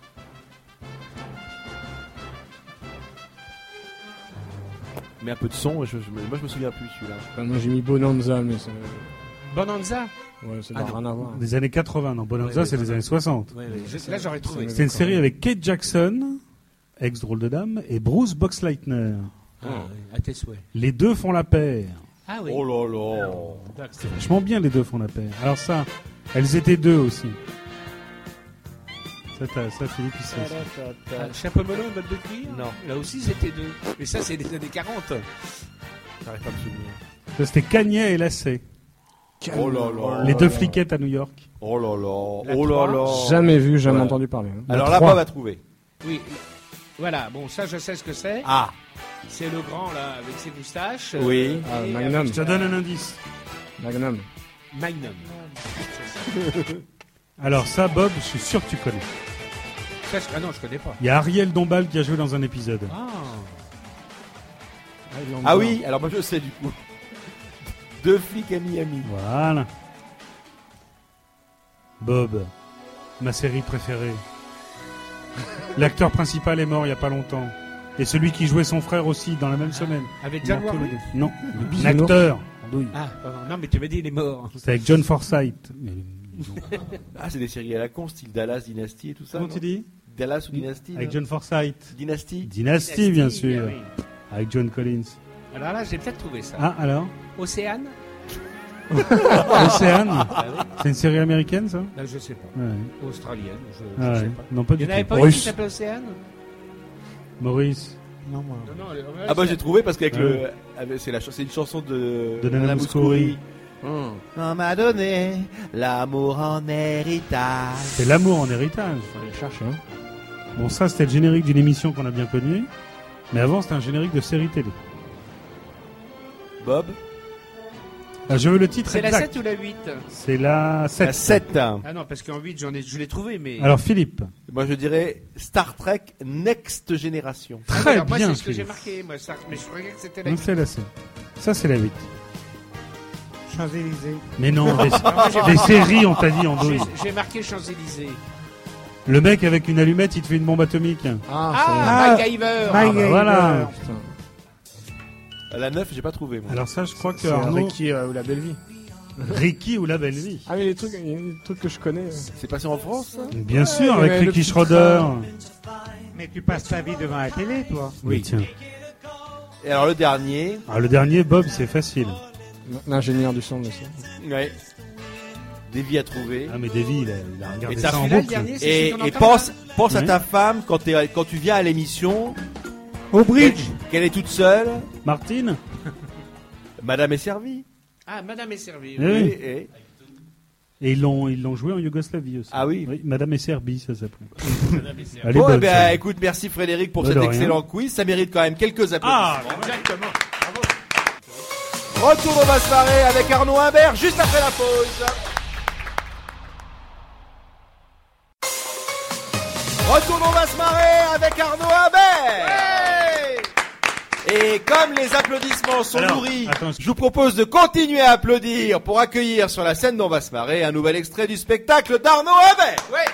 Mais un peu de son, je, je- moi je me souviens plus celui-là. Enfin, moi, j'ai mis Bonanza, mais ça, Bonanza. ouais, ça Ah n'a non. rien à voir. Des années quatre-vingts, non, Bonanza, Ouais, ouais, c'est les années soixante. Oui, oui. Je- là, j'aurais trouvé. C'était une série avec Kate Jackson, ex-drôle de dame, et Bruce Boxleitner. Ah, oui, à tes souhaits. Les deux font la paire. Ah oui. Oh là là. D'accord. C'est vachement bien, les deux font la paire. Alors ça, elles étaient deux aussi. Ça, t'as- ça Philippe, il sait. Ah, chapeau melon et bottes de cuir. Non. Là aussi, c'était deux. Mais ça, c'est les années quarante. J'arrive pas à me souvenir. Ça, c'était Cagnet et Lacet. Oh là là. Les deux fliquettes à New York. Oh là là. La Oh là trois. là. Jamais vu, jamais Voilà. entendu parler. hein. Alors La là, trois. Bob a trouvé. Oui. Voilà, bon, ça, je sais ce que c'est. Ah. C'est le grand, là, avec ses moustaches. Oui. Ah, et Magnum. Je te donne un indice. Magnum. avec- Magnum. Alors ça, Bob, je suis sûr que tu connais. Ça, je- Ah non, je connais pas. Il y a Ariel Dombal qui a joué dans un épisode. Ah. Ah oui, alors moi je sais du coup. Deux flics à Miami. Voilà. Bob, ma série préférée. L'acteur principal est mort il y a pas longtemps. Et celui qui jouait son frère aussi dans la même semaine. Avec Ils John morts tous les Warwick. deux. Non, un bisounours. acteur. Andouille. Ah, pardon. Non, mais tu m'as dit, il est mort. C'est avec John Forsythe. Mais ils ont- Ah, c'est des séries à la con, style Dallas, Dynasty et tout ça. Comment non tu dis Dallas ou Dynasty Avec non John Forsythe. Dynasty. Dynasty, bien sûr. oui. Avec John Collins. Alors là, j'ai peut-être trouvé ça. Ah, alors Océane. Océane. Ah oui. C'est une série américaine, ça Là, je sais pas. Ouais. Australienne. Je, je Ah sais ouais. pas. Non, pas Il du n'y en avait tout. pas une qui Russe. s'appelait Océane. Maurice. Non, moi. Non, non, elle- Ah bah j'ai trouvé parce qu'avec Ouais. le, avec- c'est la ch- c'est une chanson de, De Nana Mouskouri. On m'a donné l'amour en héritage. C'est l'amour en héritage. Fallait chercher. Hein. Bon, ça, c'était le générique d'une émission qu'on a bien connue. Mais avant, c'était un générique de série télé. Bob. Ah, je veux le titre C'est la exact. sept ou la huit? C'est la sept. La sept. Ah non, parce qu'en huit, j'en ai, je l'ai trouvé, mais. Alors, Philippe. Moi je dirais Star Trek Next Generation. Ah, Très alors, moi, bien, c'est ce que j'ai Philippe. marqué, moi, ça, mais je croyais que c'était la Non, huit. c'est la sept. Ça, c'est la huit. Champs-Élysées. Mais non, des, moi, j'ai- des séries, on t'a dit, en J'ai- douille. J'ai marqué Champs-Élysées. Le mec avec une allumette, il te fait une bombe atomique. Ah, Ah, Ah, MacGyver. bah MacGyver. voilà. c'est... Putain. La neuf, j'ai pas trouvé moi. Alors ça, je crois que C'est Arnaud... Ricky euh, ou la belle vie. Ricky ou la belle vie. Ah, mais les trucs, il y a des trucs que je connais. euh. C'est passé en France ça Bien sûr, Ouais, avec mais le Ricky petit Schroeder. Mais tu passes ta vie devant la télé, toi. Oui, tiens. Et alors le dernier. Ah, le dernier, Bob, c'est facile. L'ingénieur du son aussi. Ouais. Davy a trouvé. Ah, mais Davy, il a, il a regardé Et t'as ça en fait là, le boucle. dernier, c'est Et, celui qu'on et entend, pense, là pense à Oui. ta femme quand, t'es- quand tu viens à l'émission, Au bridge. qu'elle est toute seule. Martine. Madame est servie. Ah, Madame est servie. Eh oui. Et- et- Et ils l'ont, ils l'ont joué en Yougoslavie aussi. Ah oui. Madame et Serbie, ça s'appelle. Madame est servie. Elle est Bon, eh bonne, ben, celle-là. écoute, merci Frédéric pour Bah, cet de rien. excellent quiz. Ça mérite quand même quelques applaudissements. Ah, Exactement. Retour au Basse Marée avec Arnaud Imbert juste après la pause. Retour au Basse Marée avec Arnaud Imbert. Et comme les applaudissements sont Alors, nourris, attends, je vous propose de continuer à applaudir pour accueillir sur la scène d'On va se marrer un nouvel extrait du spectacle d'Arnaud Imbert. Ouais.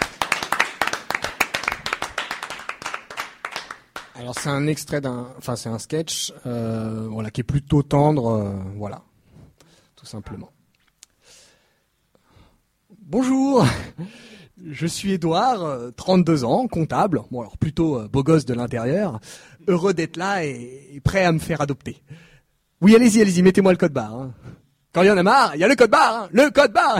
Alors c'est un extrait d'un, enfin c'est un sketch, euh, voilà, qui est plutôt tendre, euh, voilà, tout simplement. Bonjour, je suis Édouard, euh, trente-deux ans, comptable, bon alors plutôt euh, beau gosse de l'intérieur, heureux d'être là et, et prêt à me faire adopter. Oui, allez-y, allez-y, mettez-moi le code barre. Hein. Quand il y en a marre, il y a le code barre, hein, le code barre.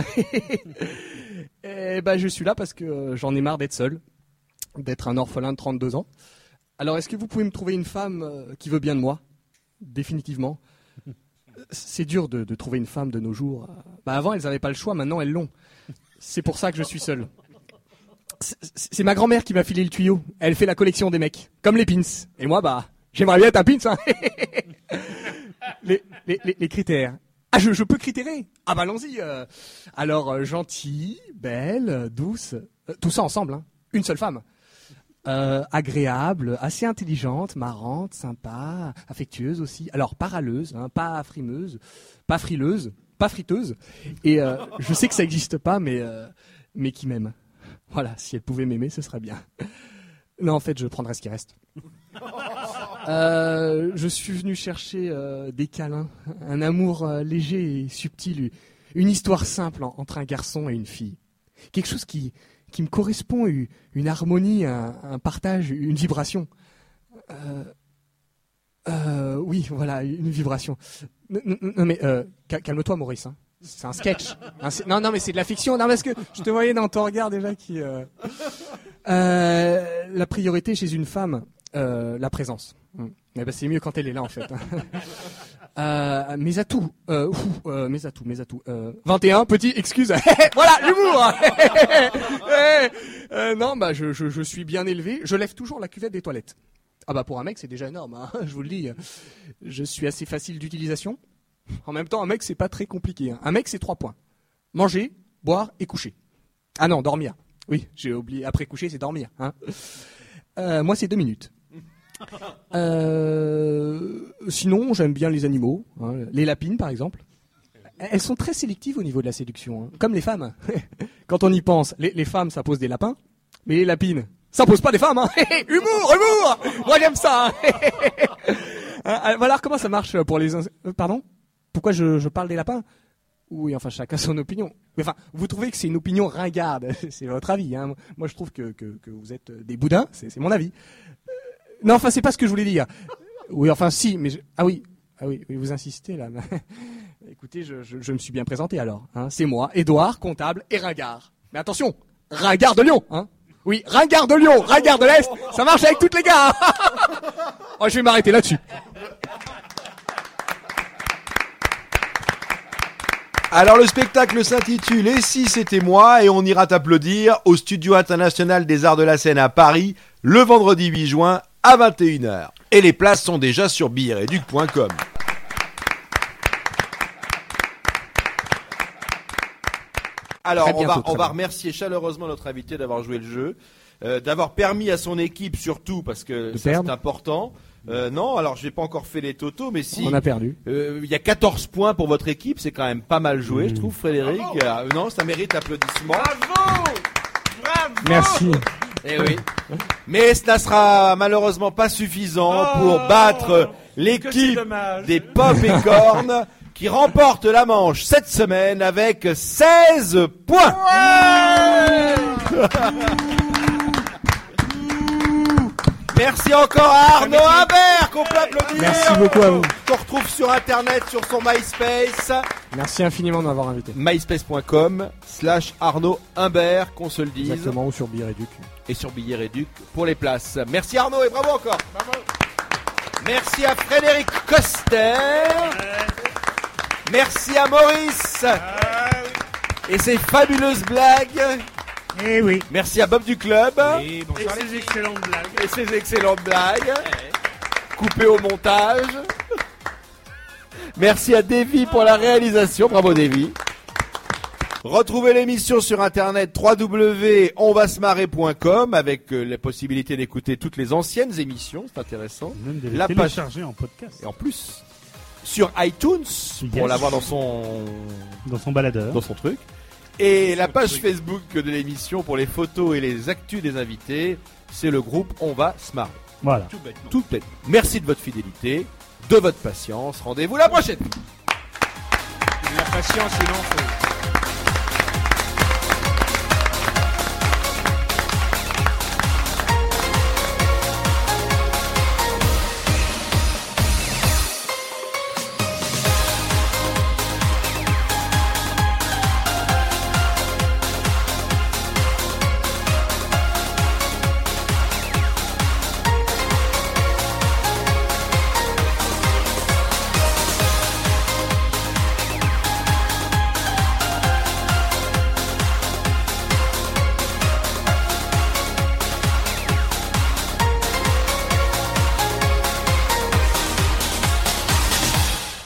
Et ben je suis là parce que euh, j'en ai marre d'être seul, d'être un orphelin de trente-deux ans. Alors est-ce que vous pouvez me trouver une femme euh, qui veut bien de moi ? Définitivement. C'est dur de, de trouver une femme de nos jours. Bah avant, elles n'avaient pas le choix, maintenant elles l'ont. C'est pour ça que je suis seul. C'est, c'est ma grand-mère qui m'a filé le tuyau. Elle fait la collection des mecs, comme les pins. Et moi, bah, j'aimerais bien être un pins. Hein. les, les, les, les critères. Ah, je, je peux critérer. Ah bah allons-y. Euh. Alors, euh, gentille, belle, douce, euh, tout ça ensemble. Hein. Une seule femme. Euh, agréable, assez intelligente, marrante, sympa, affectueuse aussi. Alors, pas râleuse, hein, pas frimeuse, pas frileuse, pas friteuse. Et euh, je sais que ça n'existe pas, mais, euh, mais qui m'aime. Voilà, si elle pouvait m'aimer, ce serait bien. Non, en fait, je prendrais ce qui reste. Euh, je suis venu chercher euh, des câlins, un amour euh, léger et subtil, une histoire simple en, entre un garçon et une fille. Quelque chose qui... qui me correspond, une harmonie, un, un partage, une vibration. Euh, euh, oui, voilà, une vibration. Non, non, non mais euh, calme-toi, Maurice. Hein. C'est un sketch. Hein, c'est, non, non, mais c'est de la fiction. Non, parce que je te voyais dans ton regard déjà qui. Euh, euh, la priorité chez une femme, euh, la présence. Mais ben, c'est mieux quand elle est là, en fait. Euh, mes atouts, euh, ouf, euh, mes atouts, mes atouts. Euh, vingt et un, petit, excuse. Voilà, l'humour. euh, non, bah je, je, je suis bien élevé. Je lève toujours la cuvette des toilettes. Ah bah pour un mec, c'est déjà énorme. Hein, je vous le dis. Je suis assez facile d'utilisation. En même temps, un mec, c'est pas très compliqué. Hein. Un mec, c'est trois points. Manger, boire et coucher. Ah non, dormir. Oui, j'ai oublié. Après coucher, c'est dormir. Hein. Euh, moi, c'est deux minutes. Euh, sinon, j'aime bien les animaux, hein, les lapines par exemple. Elles sont très sélectives au niveau de la séduction, hein, comme les femmes. Quand on y pense, les, les femmes ça pose des lapins, mais les lapines ça pose pas des femmes. Hein. Humour, humour. Moi j'aime ça. Hein. Voilà comment ça marche pour les. Euh, pardon ? Pourquoi je, je parle des lapins ? Oui, enfin chacun son opinion. Mais enfin, vous trouvez que c'est une opinion ringarde ? C'est votre avis. Hein. Moi je trouve que, que, que vous êtes des boudins. C'est, c'est mon avis. Non, enfin, c'est pas ce que je voulais dire. Oui, enfin, si, mais je... ah oui, ah oui, oui, vous insistez là. Écoutez, je, je, je me suis bien présenté alors. Hein. C'est moi, Édouard, comptable et ringard. Mais attention, ringard de Lyon, hein. Oui, ringard de Lyon, ringard de l'Est, ça marche avec toutes les gars. Oh, je vais m'arrêter là-dessus. Alors le spectacle s'intitule « Et si c'était moi ?» et on ira t'applaudir au Studio International des Arts de la Seine à Paris le vendredi huit juin à vingt et une heures. Et les places sont déjà sur billets réduc point com. Alors on va, on va remercier chaleureusement notre invité d'avoir joué le jeu, euh, d'avoir permis à son équipe surtout, parce que ça, c'est important. Euh, non, alors j'ai pas encore fait les totaux, mais si on a perdu. Il euh, y a quatorze points pour votre équipe, c'est quand même pas mal joué, mmh. je trouve, Frédéric. Euh, non, ça mérite applaudissements. Bravo, bravo. Merci. Eh oui. Mais cela sera malheureusement pas suffisant oh, pour battre l'équipe des Pop et Cornes qui remporte la manche cette semaine avec seize points. Ouais. Merci encore à Arnaud Imbert qu'on peut applaudir. Merci beaucoup à vous. Qu'on retrouve sur internet sur son MySpace. Merci infiniment de m'avoir invité. myspace point com slash Arnaud Imbert, qu'on se le dise. Exactement, ou sur Billet Réduc. Et sur Billet Réduc pour les places. Merci Arnaud et bravo encore. Bravo. Merci à Frédéric Coster. Merci à Maurice. Et ses fabuleuses blagues. Eh oui. Merci à Bob du Club. Et, bonsoir, et ses excellentes blagues. Et ses excellentes blagues. Coupées au montage. Merci à Davy pour la réalisation. Bravo Davy. Retrouvez l'émission sur internet w w w point on va se marrer point com avec euh, la possibilité d'écouter toutes les anciennes émissions, c'est intéressant. Même de les la télécharger page... en podcast. Et en plus sur iTunes yes. pour l'avoir dans son dans son baladeur, dans son truc. Et la page Facebook de l'émission pour les photos et les actus des invités, c'est le groupe On va se marrer. Voilà. Tout bêtement. Tout bêtement. Merci de votre fidélité, de votre patience. Rendez-vous la prochaine. La patience, il en faut.